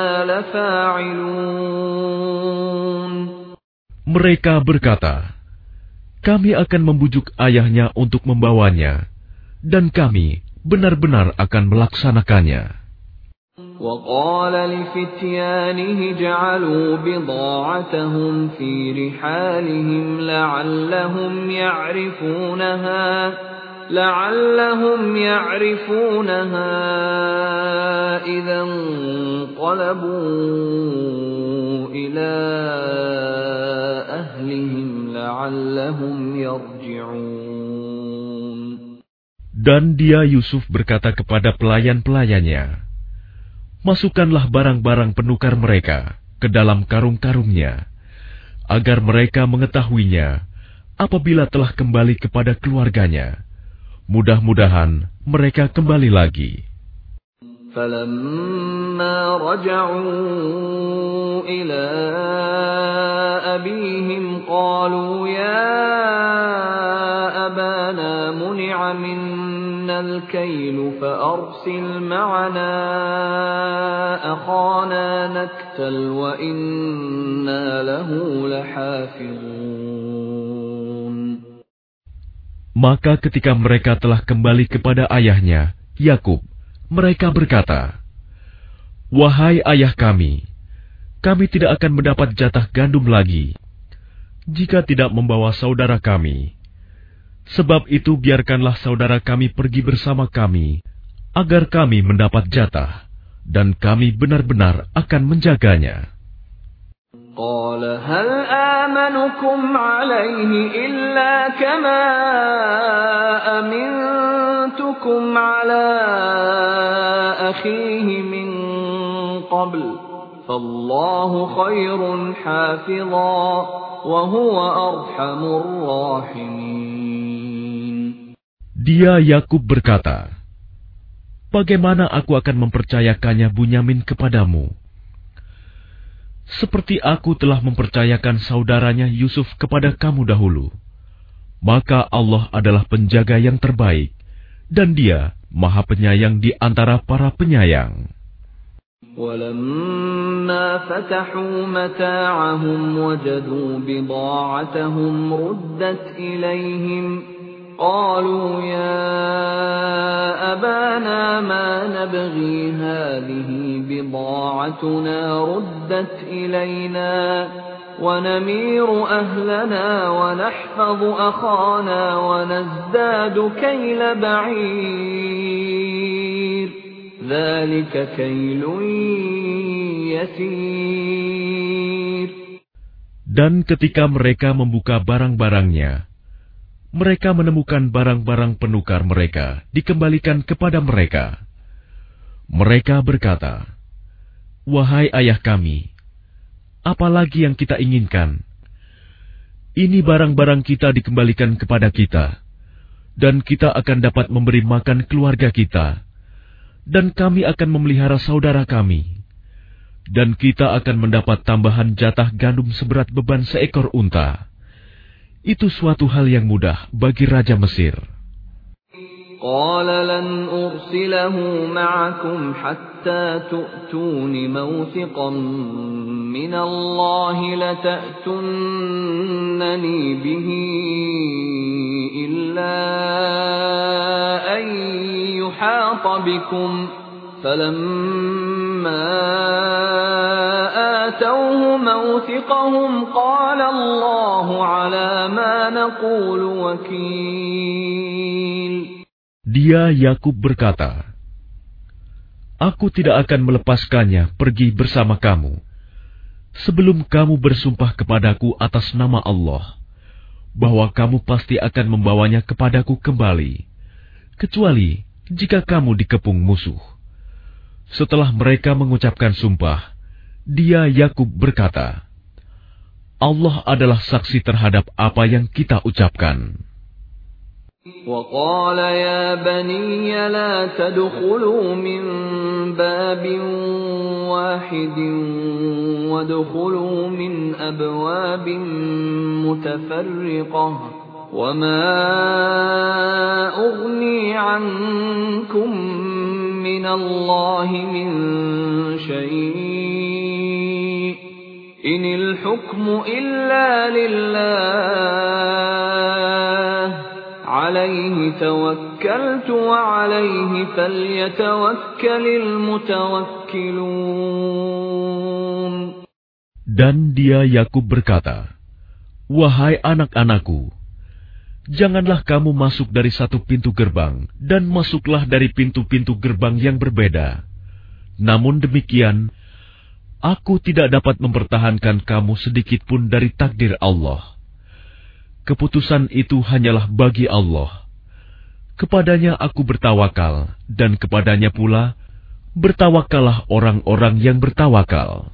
لَفَاعِلُونَ. Mereka berkata, kami akan membujuk ayahnya untuk membawanya, dan kami benar-benar akan melaksanakannya. وَقَالَ لِفِتْيَانِهِ اجْعَلُوا بِضَاعَتَهُمْ فِي رِحَالِهِمْ لَعَلَّهُمْ يَعْرِفُونَهَا لَعَلَّهُمْ يَعْرِفُونَهَا إِذَا انقَلَبُوا إِلَى أَهْلِهِمْ لَعَلَّهُمْ يَرْجِعُونَ. Dan dia Yusuf berkata kepada pelayan-pelayannya, masukkanlah barang-barang penukar mereka ke dalam karung-karungnya, agar mereka mengetahuinya apabila telah kembali kepada keluarganya. Mudah-mudahan mereka kembali lagi. فَلَمَّا رَجَعُوا إِلَى أَبِيهِمْ قَالُوا يَا أَبَانَا مُنِعَ مِنَّا الْكَيْلُ فَأَرْسِلْ مَعَنَا أَخَانَا نَكْتَلْ وَإِنَّا لَهُ لَحَافِظُونَ. Maka ketika mereka telah kembali kepada ayahnya, Yakub, mereka berkata, wahai ayah kami, kami tidak akan mendapat jatah gandum lagi jika tidak membawa saudara kami. Sebab itu biarkanlah saudara kami pergi bersama kami, agar kami mendapat jatah, dan kami benar-benar akan menjaganya. قال هل آمنكم عليه إلا كما أمنتكم على أخيه من قبل فالله خير حافظا وهو أرحم الراحمين. Dia Yakub berkata, bagaimana aku akan mempercayakannya Bunyamin kepadamu? Seperti aku telah mempercayakan saudaranya Yusuf kepada kamu dahulu. Maka Allah adalah penjaga yang terbaik, dan Dia Maha Penyayang di antara para penyayang. وَلَمَّا فَتَحُوا مَتَاعَهُمْ وَجَدُوا بِضَاعَتَهُمْ رُدَّتْ إِلَيْهِمْ قَالُوا يَا أَبَانَا مَا نَبْغِي هَٰذِهِ بِضَاعَتُنَا رُدَّتْ إِلَيْنَا وَنَمِيرُ أَهْلَنَا وَنَحْفَظُ أَخَانَا وَنَزْدَادُ كَيْلَ بَعِيرٍ ذَلِكَ كَيْلٌ يَسِيرٌ. Dan ketika mereka membuka barang-barangnya, mereka menemukan barang-barang penukar mereka dikembalikan kepada mereka. Mereka berkata, wahai ayah kami, apalagi yang kita inginkan? Ini barang-barang kita dikembalikan kepada kita, dan kita akan dapat memberi makan keluarga kita, dan kami akan memelihara saudara kami, dan kita akan mendapat tambahan jatah gandum seberat beban seekor unta. Itu suatu hal yang mudah bagi Raja Mesir. قال لن أرسله معكم حتى تؤتون موثقا من الله لتأتونني به إلا أن يحاط بكم فلما آتوه موثقهم قال الله على ما نقول وكيل. Dia Yakub berkata, aku tidak akan melepaskannya pergi bersama kamu sebelum kamu bersumpah kepadaku atas nama Allah bahwa kamu pasti akan membawanya kepadaku kembali, kecuali jika kamu dikepung musuh. Setelah mereka mengucapkan sumpah, dia Yakub berkata, Allah adalah saksi terhadap apa yang kita ucapkan. وقال يا بني لا تدخلوا من باب واحد وادخلوا من أبواب متفرقة وما أغني عنكم من الله من شيء إن الحكم إلا لله عليه توكلت وعليه فليتوكل المتوكلون. Dan dia Yakub berkata, wahai anak-anakku, janganlah kamu masuk dari satu pintu gerbang dan masuklah dari pintu-pintu gerbang yang berbeda. Namun demikian, aku tidak dapat mempertahankan kamu sedikit pun dari takdir Allah. Keputusan itu hanyalah bagi Allah. Kepadanya aku bertawakal, dan kepadanya pula bertawakallah orang-orang yang bertawakal.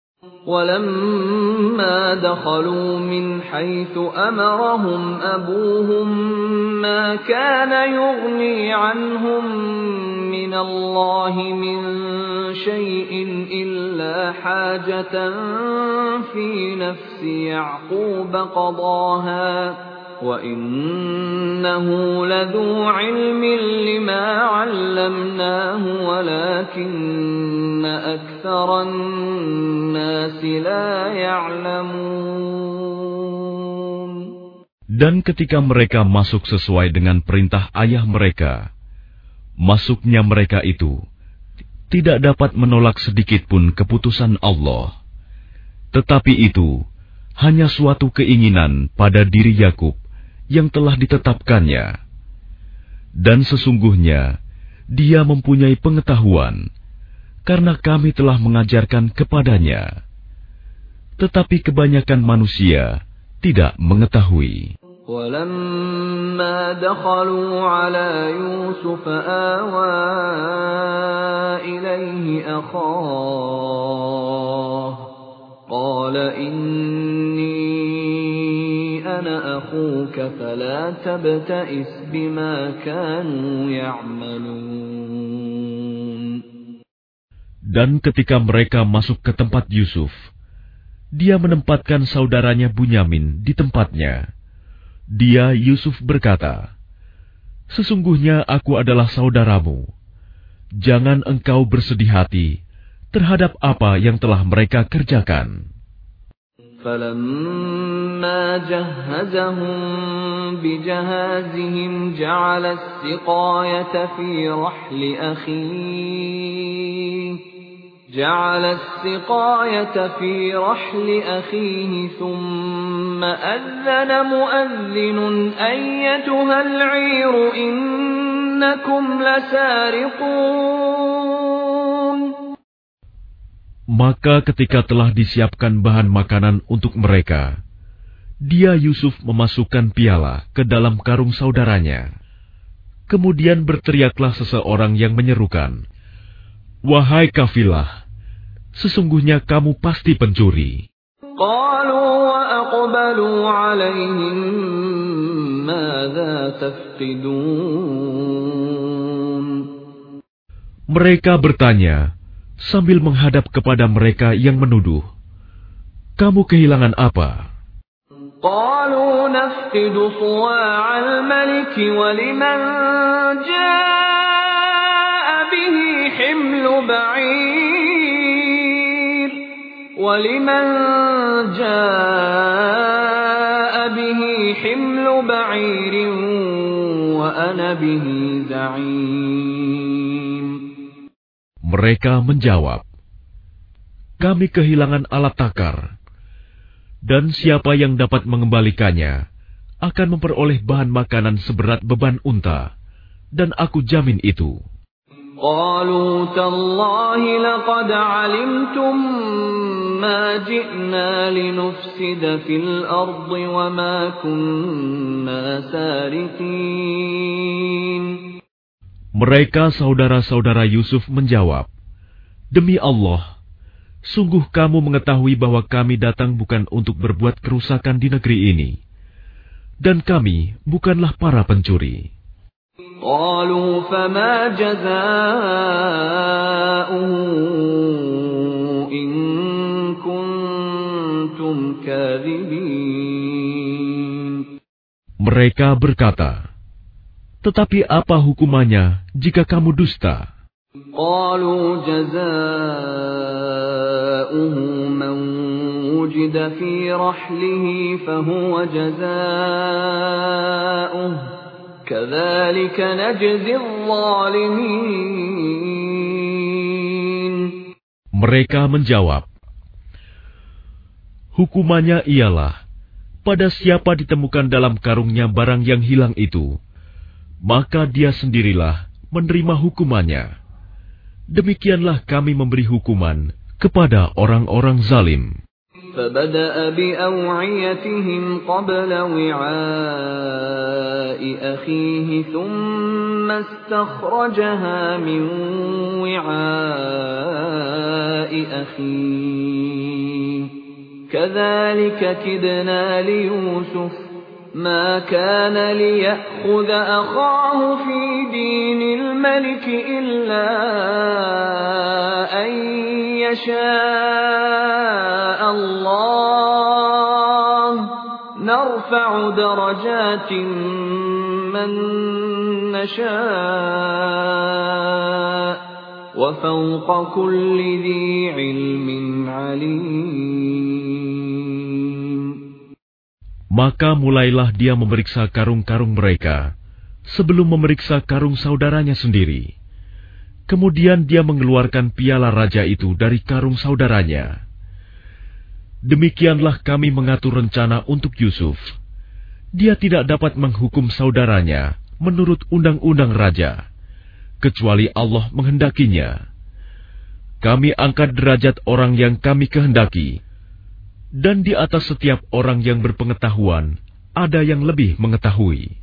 وَلَمَّا دَخَلُوا مِنْ حَيْثُ أَمَرَهُمْ أَبُوهُمْ مَا كَانَ يُغْنِي عَنْهُمْ مِنَ اللَّهِ مِنْ شَيْءٍ إِلَّا حَاجَةً فِي نَفْسِ يَعْقُوبَ قَضَاهَا وَإِنَّهُ لَذُو عِلْمٍ لِمَا عَلَّمْنَاهُ وَلَكِنَّ أَكْثَرَ النَّاسِ لَا يَعْلَمُونَ. Dan ketika mereka masuk sesuai dengan perintah ayah mereka, masuknya mereka itu tidak dapat menolak sedikit pun keputusan Allah. Tetapi itu hanya suatu keinginan pada diri Yakub yang telah ditetapkannya. Dan sesungguhnya dia mempunyai pengetahuan, karena kami telah mengajarkan kepadanya. Tetapi kebanyakan manusia tidak mengetahui. وَلَمَّا دَخَلُوا عَلَى يُوسُفَ آوَى إِلَيْهِ أَخَاهُ قَالَ إِنِّي أَنَا أَخُوكَ فَلَا تَبْتَئِسْ بِمَا كَانُوا يَعْمَلُونَ. Dan ketika mereka masuk ke tempat Yusuf, dia menempatkan saudaranya Bunyamin di tempatnya. Dia, Yusuf, berkata, "Sesungguhnya aku adalah saudaramu. Jangan engkau bersedih hati terhadap apa yang telah mereka kerjakan." فَلَمَّا جَهَّزَهُم بِجَهَازِهِمْ جَعَلَ السِّقَايَةَ فِي رَحْلِ أَخِيهِ جعل السقاية في رحل أخيه ثم أذن مؤذن أيتها العير إنكم لسارقون. Maka ketika telah disiapkan bahan makanan untuk mereka, dia Yusuf memasukkan piala ke dalam karung saudaranya. Kemudian berteriaklah seseorang yang menyerukan, "Wahai kafilah, sesungguhnya kamu pasti pencuri." قالوا وأقبلوا عليهم ماذا تفقدون. Mereka bertanya sambil menghadap kepada mereka yang menuduh, "Kamu kehilangan apa?" قالوا نفقد صواع الملك ولمن جاء به حمل بعير ولمن جاء به حمل بعير وأنا به زعيم. Mereka menjawab, "Kami kehilangan alat takar, dan siapa yang dapat mengembalikannya akan memperoleh bahan makanan seberat beban unta, dan aku jamin itu." قالوا تالله لقد علمتم ما جئنا لنفسد في الأرض وما كنا سارقين. Mereka saudara-saudara Yusuf menjawab, "Demi Allah, sungguh kamu mengetahui bahwa kami datang bukan untuk berbuat kerusakan di negeri ini, dan kami bukanlah para pencuri." قالوا فما جزاؤه إن كنتم كاذبين. Mereka berkata, "Tetapi apa hukumannya jika kamu dusta?" قالوا جزاؤه من وجد في رحله فهو جزاؤه كذلك نجزي الظالمين. Mereka menjawab, "Hukumannya ialah pada siapa ditemukan dalam karungnya barang yang hilang itu, maka dia sendirilah menerima hukumannya. Demikianlah kami memberi hukuman kepada orang-orang zalim." فبدأ بأوعيتهم قبل وعاء أخيه ثم استخرجها من وعاء أخيه كذلك كدنا ليوسف ما كان ليأخذ أخاه في دين الملك إلا أن يشاء الله نرفع درجات من نشاء وفوق كل ذي علم عليم. Maka mulailah dia memeriksa karung-karung mereka sebelum memeriksa karung saudaranya sendiri. Kemudian dia mengeluarkan piala raja itu dari karung saudaranya. Demikianlah kami mengatur rencana untuk Yusuf. Dia tidak dapat menghukum saudaranya menurut undang-undang raja, kecuali Allah menghendakinya. Kami angkat derajat orang yang kami kehendaki, dan di atas setiap orang yang berpengetahuan ada yang lebih mengetahui.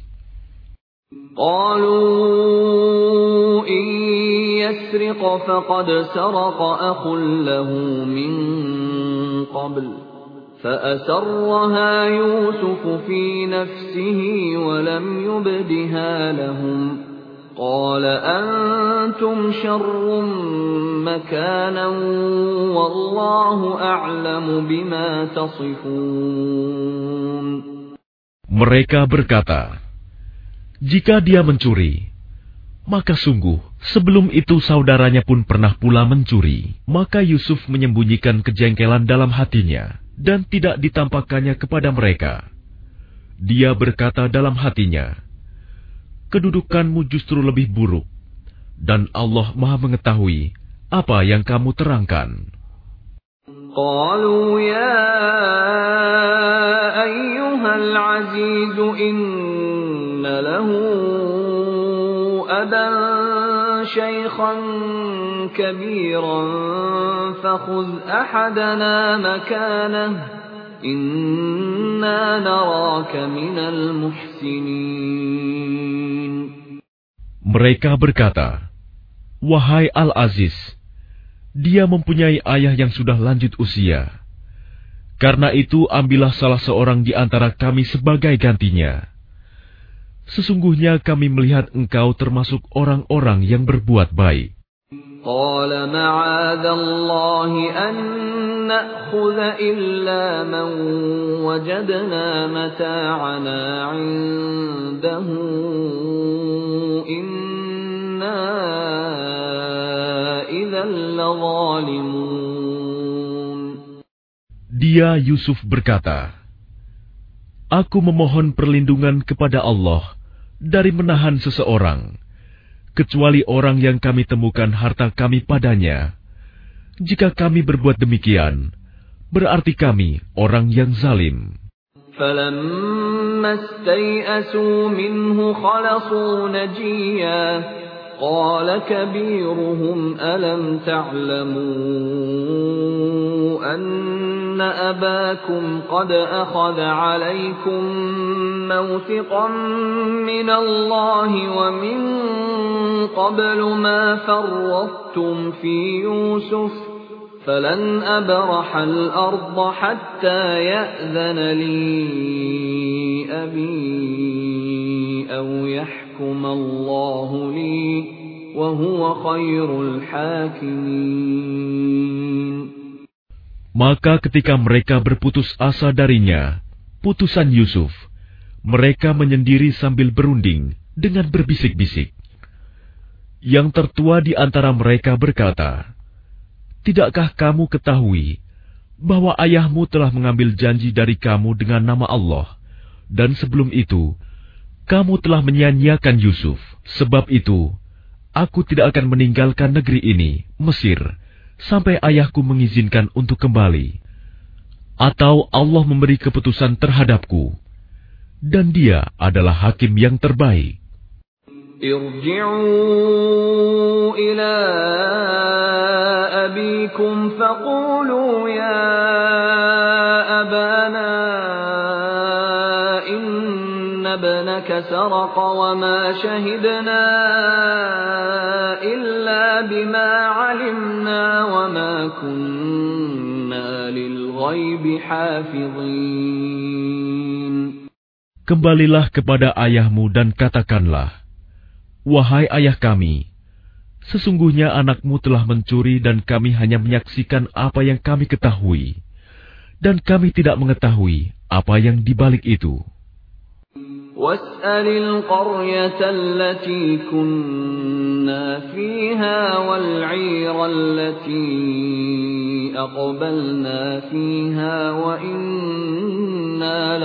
قالوا إن يسرق فقد سرق أخ له من قبل فأسرها يوسف في نفسه ولم يبدها لهم قال أنتم شر مكانا والله أعلم بما تصفون. Mereka berkata, jika dia mencuri, maka sungguh sebelum itu saudaranya pun pernah pula mencuri. Maka Yusuf menyembunyikan kejengkelan dalam hatinya dan tidak ditampakkannya kepada mereka. Dia berkata dalam hatinya, kedudukanmu justru lebih buruk, dan Allah Maha mengetahui apa yang kamu terangkan. Qalu ya ayyuhal aziz inna lahu aban shaykhan kabiran fakhudh ahadana makanah inna naraka minal muhsinin. Mereka berkata, wahai Al-Aziz, dia mempunyai ayah yang sudah lanjut usia. Karena itu ambillah salah seorang di antara kami sebagai gantinya. Sesungguhnya kami melihat engkau termasuk orang-orang yang berbuat baik. Qala ma'adallahi an na'khudha illa man wajadna mata'ana 'indahu inna idzal ladzalimun. Dia Yusuf berkata, aku memohon perlindungan kepada Allah dari menahan seseorang, kecuali orang yang kami temukan harta kami padanya. Jika kami berbuat demikian, berarti kami orang yang zalim. فَلَمَّا اسْتَيْأَسُوا مِنْهُ خَلَصُوا نَجِيًّا قَالَ كَبِيرُهُمْ أَلَمْ تَعْلَمُوا أَنَّ أَبَاكُمْ قَدْ أَخَذَ عَلَيْكُمْ مَوْثِقًا مِنَ اللَّهِ وَمِنْ قَبْلُ مَا فَرَّطتُمْ فِي يُوسُفَ فَلَنْ أَبْرَحَ الْأَرْضَ حَتَّى يَأْذَنَ لِي أَبِي أَوْ يَحْكُمَ اللَّهُ لِي وَهُوَ خَيْرُ الْحَاكِمِينَ. Maka ketika mereka berputus asa darinya, putusan Yusuf, mereka menyendiri sambil berunding dengan berbisik-bisik. Yang tertua di antara mereka berkata, tidakkah kamu ketahui bahwa ayahmu telah mengambil janji dari kamu dengan nama Allah, dan sebelum itu, kamu telah menyia-nyiakan Yusuf. Sebab itu, aku tidak akan meninggalkan negeri ini, Mesir, sampai ayahku mengizinkan untuk kembali. Atau Allah memberi keputusan terhadapku, dan dia adalah hakim yang terbaik. Irji'u ila abikum faqulu ya abana inna ibnaka saraqa wa ma shahidna illa bima 'alimna wa ma kunna lil ghaibi hafizin. Kembalilah kepada ayahmu dan katakanlah, wahai ayah kami, sesungguhnya anakmu telah mencuri dan kami hanya menyaksikan apa yang kami ketahui, dan kami tidak mengetahui apa yang dibalik itu. Was'alil qaryata allati kunna fiha wal 'ira allati aqbalna fiha wa inna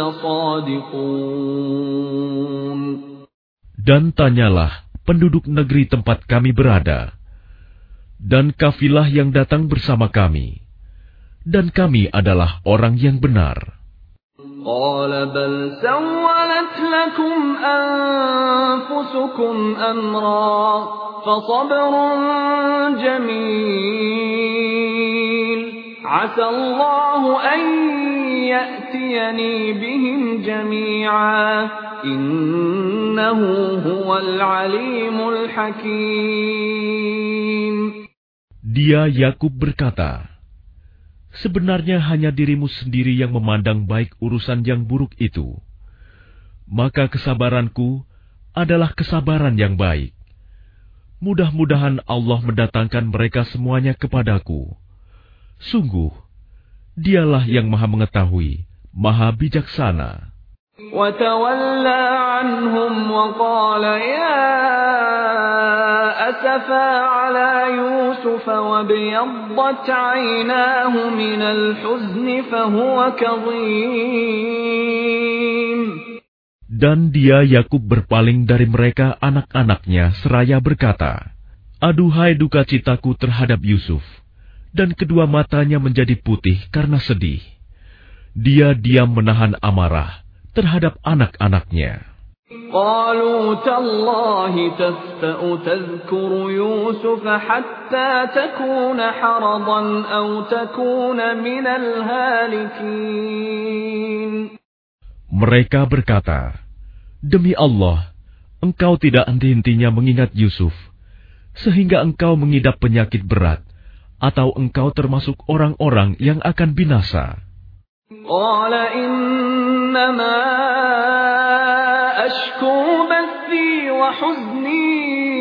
lasadiqun. Dan tanyalah penduduk negeri tempat kami berada, dan kafilah yang datang bersama kami, dan kami adalah orang yang benar. Qala bal sawwalat lakum anfusukum amra fasabrun jamil Asallahu an ya'tiyani bihim jami'a innahu huwal alimul hakim. Dia Yakub berkata, sebenarnya hanya dirimu sendiri yang memandang baik urusan yang buruk itu. Maka kesabaranku adalah kesabaran yang baik. Mudah-mudahan Allah mendatangkan mereka semuanya kepadaku. Sungguh, Dialah yang Maha Mengetahui, Maha Bijaksana. وَتَوَلَّى عَنْهُمْ وَقَالَ يَا أَسَفَا عَلَى يُوسُفَ وَابْيَضَّتْ عَيْنَاهُ مِنَ الْحُزْنِ فَهُوَ كَظِيمٌ. Dan dia Yakub berpaling dari mereka anak-anaknya seraya berkata, aduhai duka citaku terhadap Yusuf, dan kedua matanya menjadi putih karena sedih. Dia diam menahan amarah terhadap anak-anaknya. قالوا تالله تفتأ تذكر يوسف حتى تكون حرضا أو تكون من الهالكين. Mereka berkata, demi Allah, engkau tidak henti-hentinya mengingat Yusuf, sehingga engkau mengidap penyakit berat, atau engkau termasuk orang-orang yang akan binasa. قال إنما أشكو بثي وحزني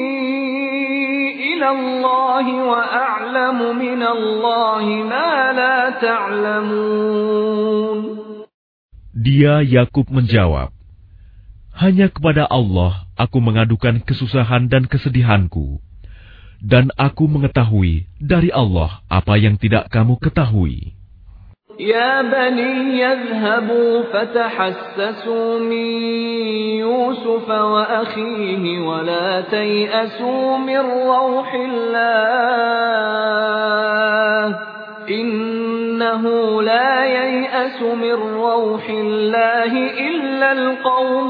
إلى الله وأعلم من الله ما لا تعلمون. Dia Yakub menjawab, hanya kepada Allah aku mengadukan kesusahan dan kesedihanku, dan aku mengetahui dari Allah apa yang tidak kamu ketahui. يا بني يذهبوا فتحسسوا من يوسف وأخيه ولا تيأسوا من روح الله إنه لا ييأس من روح الله إلا القوم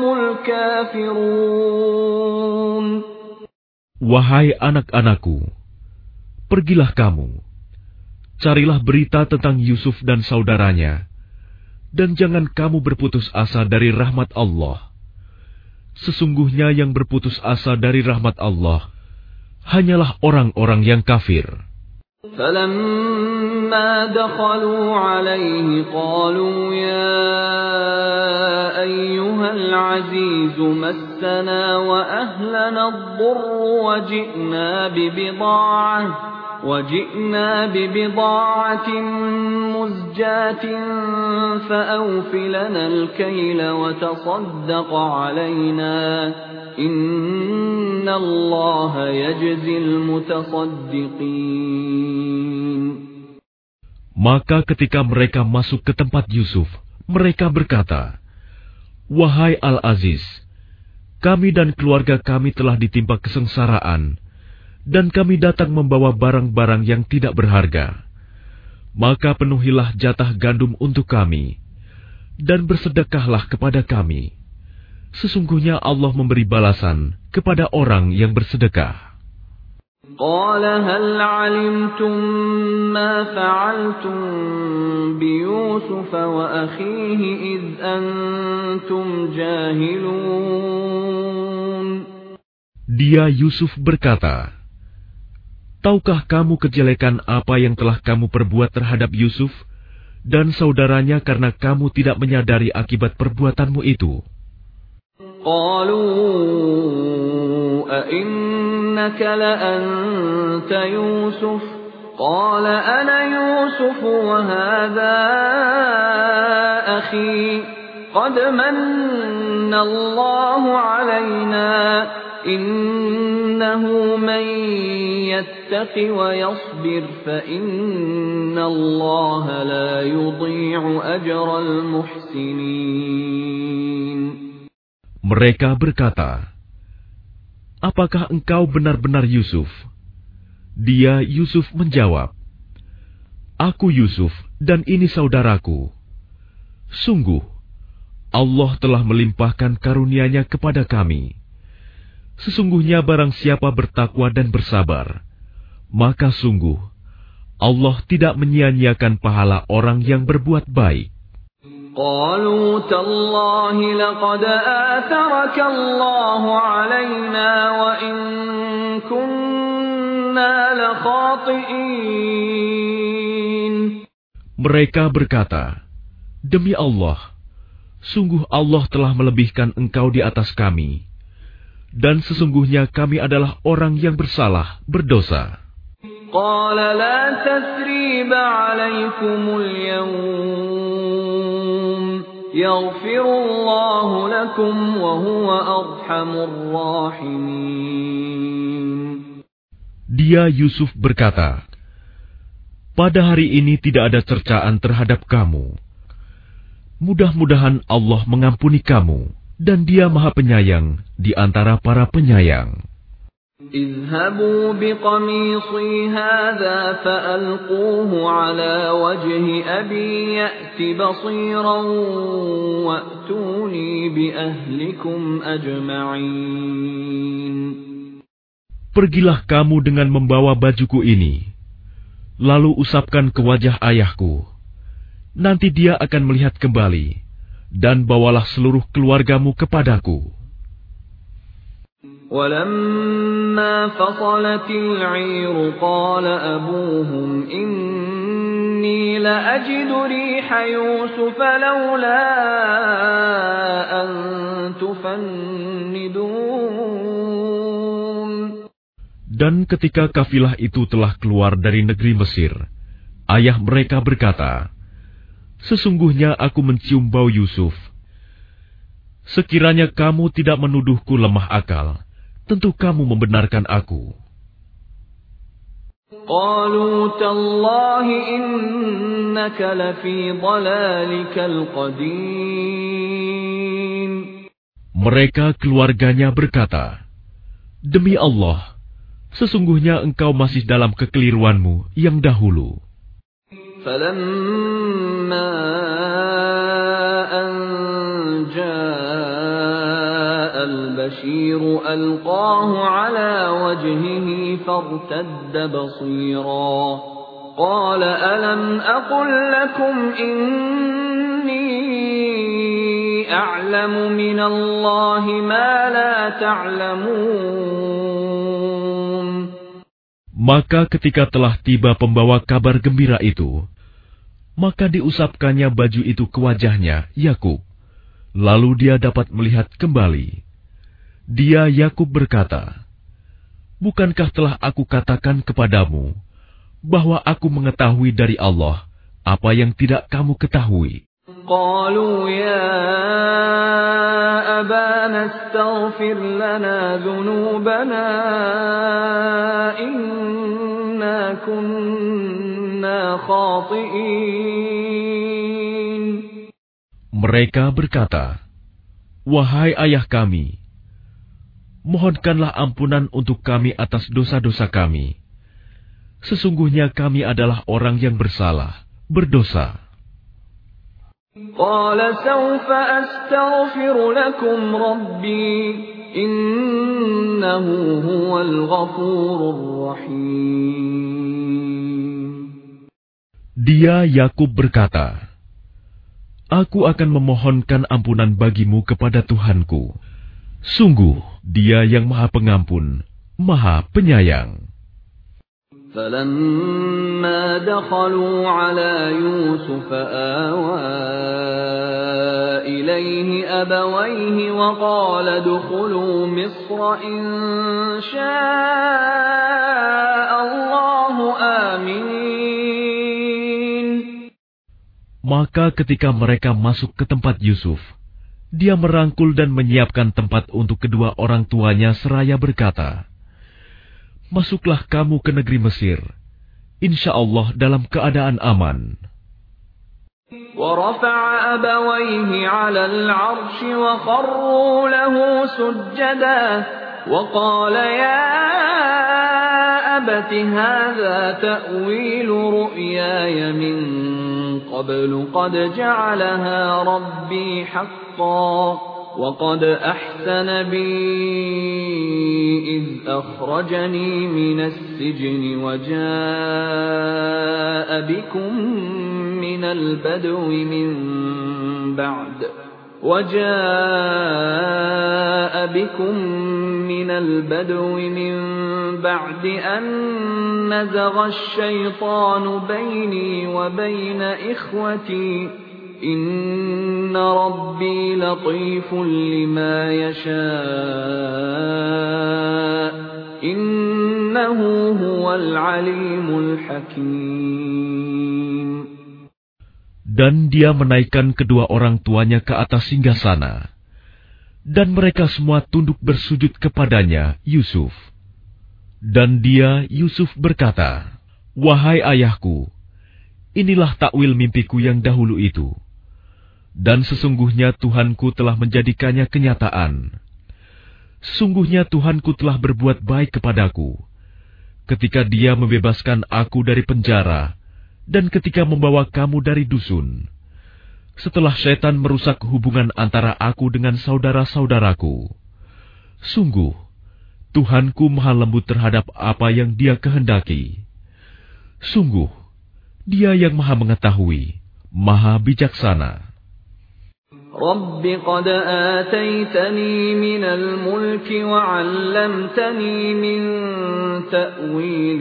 الكافرون. Wahai anak-anakku, pergilah kamu, carilah berita tentang Yusuf dan saudaranya, dan jangan kamu berputus asa dari rahmat Allah. Sesungguhnya yang berputus asa dari rahmat Allah hanyalah orang-orang yang kafir. فَلَمَّا دَخَلُوا عَلَيْهِ قَالُوا يَا أَيُّهَا الْعَزِيزُ مَسَّنَا وَأَهْلَنَا الضُّرُّ وَجِئْنَا بِبِضَاعَةٍ وَجِئْنَا بِبِضَاعَةٍ مُزْجَاةٍ فَأَوْفِ لَنَا الْكَيْلَ وَتَصَدَّقْ عَلَيْنَا إِنَّ اللَّهَ يَجْزِي الْمُتَصَدِّقِينَ. Maka ketika mereka masuk ke tempat Yusuf, mereka berkata, wahai Al-Aziz, kami dan keluarga kami telah ditimpa kesengsaraan, dan kami datang membawa barang-barang yang tidak berharga. Maka penuhilah jatah gandum untuk kami, dan bersedekahlah kepada kami. Sesungguhnya Allah memberi balasan kepada orang yang bersedekah. قال هل علمتم ما فعلتم بيوسف وأخيه إذ أنتم جاهلون. Dia Yusuf berkata, tahukah kamu kejelekan apa yang telah kamu perbuat terhadap Yusuf dan saudaranya karena kamu tidak menyadari akibat perbuatanmu itu? قالوا أئنك لأنت يوسف قال أنا يوسف وهذا أخي قد من الله علينا إنه من يتق ويصبر فإن الله لا يضيع أجر المحسنين. Mereka berkata, apakah engkau benar-benar Yusuf? Dia Yusuf menjawab, aku Yusuf dan ini saudaraku. Sungguh, Allah telah melimpahkan karunia-Nya kepada kami. Sesungguhnya barang siapa bertakwa dan bersabar, maka sungguh Allah tidak menyia-nyiakan pahala orang yang berbuat baik. قالوا تالله لقد آثرك الله علينا وإن كنا لخاطئين. Mereka berkata, demi Allah, sungguh Allah telah melebihkan engkau di atas kami, dan sesungguhnya kami adalah orang yang bersalah, berdosa. قال لا تثريب عليكم اليوم يغفر الله لكم وهو أرحم الراحمين. Dia Yusuf berkata, pada hari ini tidak ada cercaan terhadap kamu. Mudah-mudahan Allah mengampuni kamu, dan Dia Maha Penyayang di antara para penyayang. اذهبوا بقميصي هذا فألقوه على وجه أبي يأت بصيرا وأتوني بأهلكم أجمعين. Pergilah kamu dengan membawa bajuku ini, lalu usapkan ke wajah ayahku. Nanti dia akan melihat kembali, dan bawalah seluruh keluargamu kepadaku. ولما فصلت العير قال أبوهم إني لأجد ريح يوسف لولا أن تفندون. Dan ketika kafilah itu telah keluar dari negeri Mesir, ayah mereka berkata, sesungguhnya aku mencium bau Yusuf. Sekiranya kamu tidak menuduhku lemah akal, tentu kamu membenarkan aku. قالوا تالله إنك لفي ضلالك القديم. Mereka keluarganya berkata, demi Allah, sesungguhnya engkau masih dalam kekeliruanmu yang dahulu. فلما أن جاء البشير ألقاه على وجهه فارتد بصيرا قال ألم أقل لكم إني أعلم من الله ما لا تعلمون. Maka ketika telah tiba pembawa kabar gembira itu, maka diusapkannya baju itu ke wajahnya, Yakub. Lalu dia dapat melihat kembali. Dia Yakub berkata, bukankah telah aku katakan kepadamu, bahwa aku mengetahui dari Allah apa yang tidak kamu ketahui? قالوا يا أبانا استغفر لنا ذنوبنا إنا كنا خاطئين. Mereka berkata, wahai ayah kami, mohonkanlah ampunan untuk kami atas dosa-dosa kami. Sesungguhnya kami adalah orang yang bersalah, berdosa. قال سوف أستغفر لكم ربي إنه هو الغفور الرحيم. Dia Yakub berkata, aku akan memohonkan ampunan bagimu kepada Tuhanku. Sungguh, Dia yang Maha Pengampun, Maha Penyayang. فلما دخلوا على يوسف آوى إليه أبويه وقال ادخلوا مصر إن شاء الله آمين. Maka ketika mereka masuk ke tempat Yusuf, dia merangkul dan menyiapkan tempat untuk kedua orang tuanya seraya berkata, masuklah kamu ke negeri Mesir, insya Allah dalam keadaan aman. ورفع أبويه على العرش وخروا له سجدا وقال يا أبت هذا تأويل رؤياي من قبل قد جعلها ربي حقا وقد أحسن بي إذ أخرجني من السجن وجاء بكم من البدو من بعد وجاء بكم من البدو من بعد أن نزغ الشيطان بيني وبين إخوتي إن ربي لطيف لما يشاء إنه هو العليم الحكيم. Dan dia menaikkan kedua orang tuanya ke atas singgasana, dan mereka semua tunduk bersujud kepadanya, Yusuf. Dan dia, Yusuf, berkata, "Wahai ayahku, inilah takwil mimpiku yang dahulu itu. Dan sesungguhnya Tuhanku telah menjadikannya kenyataan. Sesungguhnya Tuhanku telah berbuat baik kepadaku, ketika Dia membebaskan aku dari penjara, dan ketika membawa kamu dari dusun, setelah syaitan merusak hubungan antara aku dengan saudara-saudaraku. Sungguh, Tuhanku maha lembut terhadap apa yang Dia kehendaki. Sungguh, Dia yang maha mengetahui, maha bijaksana." رب قد آتيتني من الملك وعلمتني من تأويل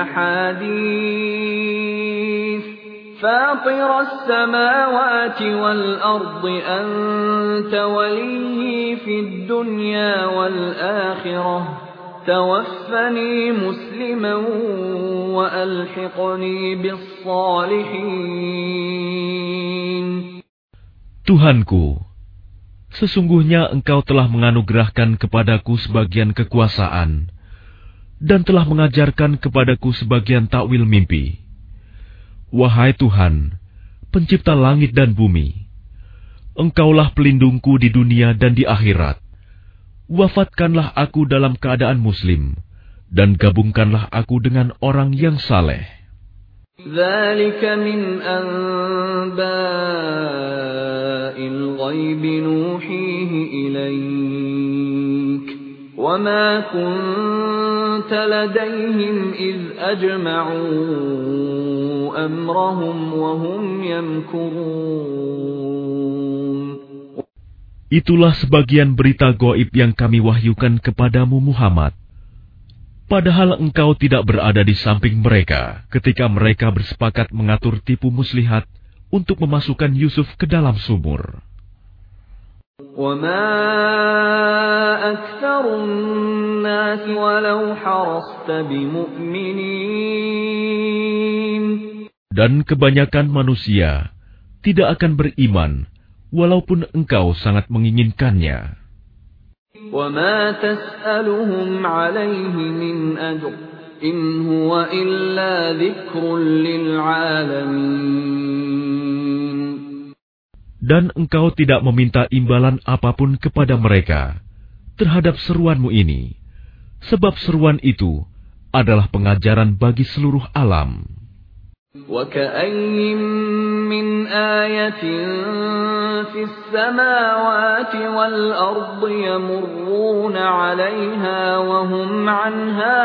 الأحاديث فاطر السماوات والأرض أنت ولي في الدنيا والآخرة توفني مسلما وألحقني بالصالحين. Tuhanku, sesungguhnya Engkau telah menganugerahkan kepadaku sebagian kekuasaan dan telah mengajarkan kepadaku sebagian takwil mimpi. Wahai Tuhan, pencipta langit dan bumi, Engkaulah pelindungku di dunia dan di akhirat. Wafatkanlah aku dalam keadaan muslim, dan gabungkanlah aku dengan orang yang saleh. ذلك من أنباء الغيب نوحيه إليك وما كنت لديهم إذ أجمعوا أمرهم وهم يمكرون. Itulah sebagian berita gaib yang kami wahyukan kepadamu Muhammad. Padahal engkau tidak berada di samping mereka ketika mereka bersepakat mengatur tipu muslihat untuk memasukkan Yusuf ke dalam sumur. وَمَا أَكْثَرُ النَّاسِ وَلَوْ حَرَصْتَ بِمُؤْمِنِينَ. Dan kebanyakan manusia tidak akan beriman walaupun engkau sangat menginginkannya. وَمَا تَسْأَلُهُمْ عَلَيْهِ مِنْ أَجْرٍ إِنْ هُوَ إِلَّا ذِكْرٌ لِلْعَالَمِينَ. Dan engkau tidak meminta imbalan apapun kepada mereka terhadap seruanmu ini, sebab seruan itu adalah pengajaran bagi seluruh alam. وَكَأَيِّن مِّنْ آيَةٍ فِي السَّمَاوَاتِ وَالْأَرْضِ يَمُرُّونَ عَلَيْهَا وَهُمْ عَنْهَا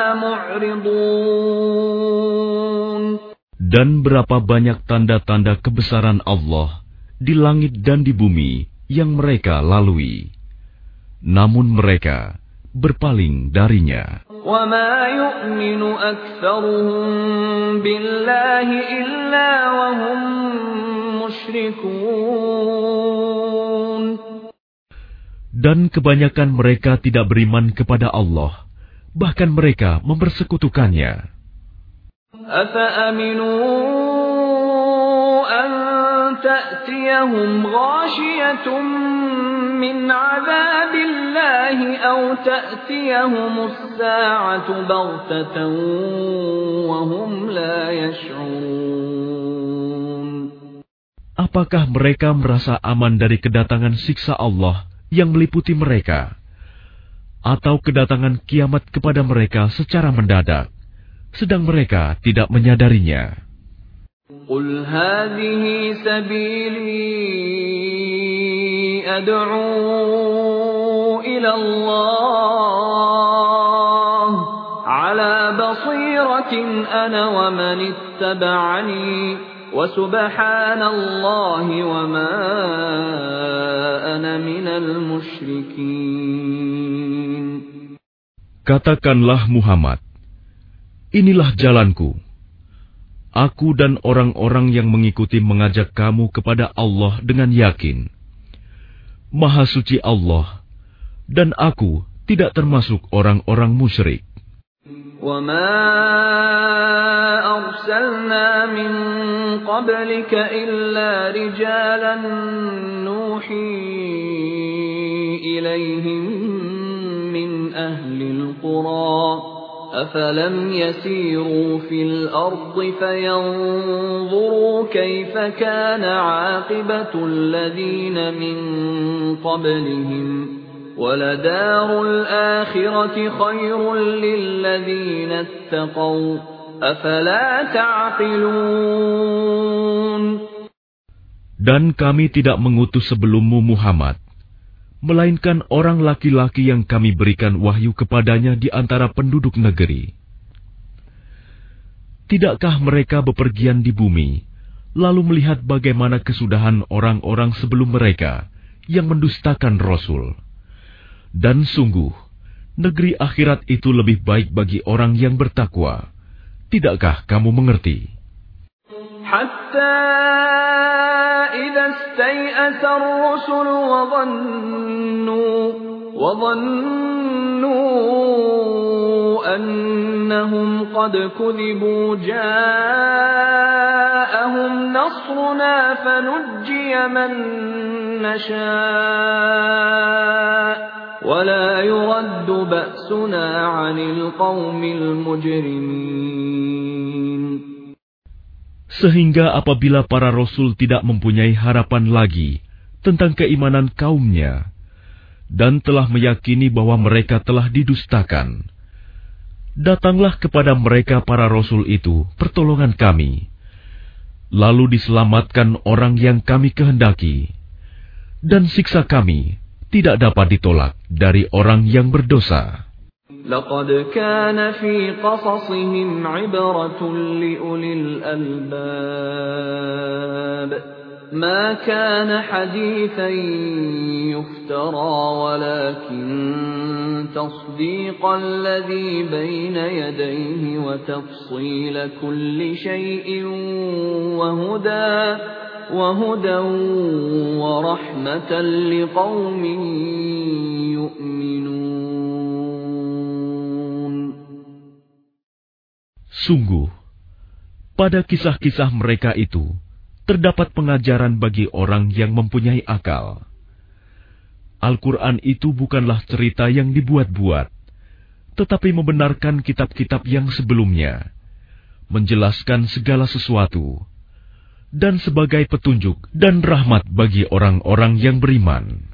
مُعْرِضُونَ. Dan berapa banyak tanda-tanda kebesaran Allah di langit dan di bumi yang mereka lalui, namun mereka berpaling darinya. وَمَا يُؤْمِنُ أَكْثَرُهُم بِاللَّهِ إِلَّا وَهُم مُشْرِكُونَ. Dan kebanyakan mereka tidak beriman kepada Allah, bahkan mereka mempersekutukannya. أَفَأَمِنُوا أَن تَأْتِيَهُمْ غَاشِيَةٌ مِّنْ عَذَابِ اللَّهِ أَوْ تَأْتِيَهُمُ السَّاعَةُ بَغْتَةً وَهُمْ لَا يَشْعُرُونَ. Apakah mereka merasa aman dari kedatangan siksa Allah yang meliputi mereka, atau kedatangan kiamat kepada mereka secara mendadak, sedang mereka tidak menyadarinya? قُلْ هَٰذِهِ سَبِيلِي أَدْعُو إِلَى اللَّهِ أنا ومن اتبعني وسبحان الله وما أنا من المشركين. Katakanlah Muhammad, inilah jalanku. Aku dan orang-orang yang mengikuti mengajak kamu kepada Allah dengan yakin. Maha suci Allah, dan aku tidak termasuk orang-orang musyrik. وَمَا أَرْسَلْنَا مِن قَبْلِكَ إِلَّا رِجَالًا نُوحِي إِلَيْهِم مِّنْ أَهْلِ الْقُرَىٰ أَفَلَمْ يَسِيرُوا فِي الْأَرْضِ فَيَنظُرُوا كَيْفَ كَانَ عَاقِبَةُ الَّذِينَ مِن قَبْلِهِمْ وَلَدَارُ الْآخِرَةِ خَيْرٌ لِّلَّذِينَ اتَّقَوْا أَفَلَا تَعْقِلُونَ. Dan kami tidak mengutus sebelummu Muhammad, melainkan orang laki-laki yang kami berikan wahyu kepadanya di antara penduduk negeri. Tidakkah mereka bepergian di bumi, lalu melihat bagaimana kesudahan orang-orang sebelum mereka yang mendustakan Rasul? Dan sungguh, negeri akhirat itu lebih baik bagi orang yang bertakwa. Tidakkah kamu mengerti? Hatta idza istay'asa ar-rusul wa dhannu wa dhannu annahum qad kudhibu ja'ahum nasruna fanujjiya man nasha' ولا يرد بأسنا عن القوم المجرمين. Sehingga apabila para rasul tidak mempunyai harapan lagi tentang keimanan kaumnya dan telah meyakini bahwa mereka telah didustakan, datanglah kepada mereka para rasul itu pertolongan kami, lalu diselamatkan orang yang kami kehendaki, dan siksa kami tidak dapat ditolak dari orang yang berdosa. Laqad kana fi qasasihim 'ibratun liulil albab. Ma kana hadithan yuftara walakin tasdiqal ladzi bayna yadayhi wa tafsila kulli shay'in wa huda وَهُدًى وَرَحْمَةً لِقَوْمٍ يُؤْمِنُونَ. Sungguh, pada kisah-kisah mereka itu terdapat pengajaran bagi orang yang mempunyai akal. Al-Quran itu bukanlah cerita yang dibuat-buat, tetapi membenarkan kitab-kitab yang sebelumnya, menjelaskan segala sesuatu, dan sebagai petunjuk dan rahmat bagi orang-orang yang beriman.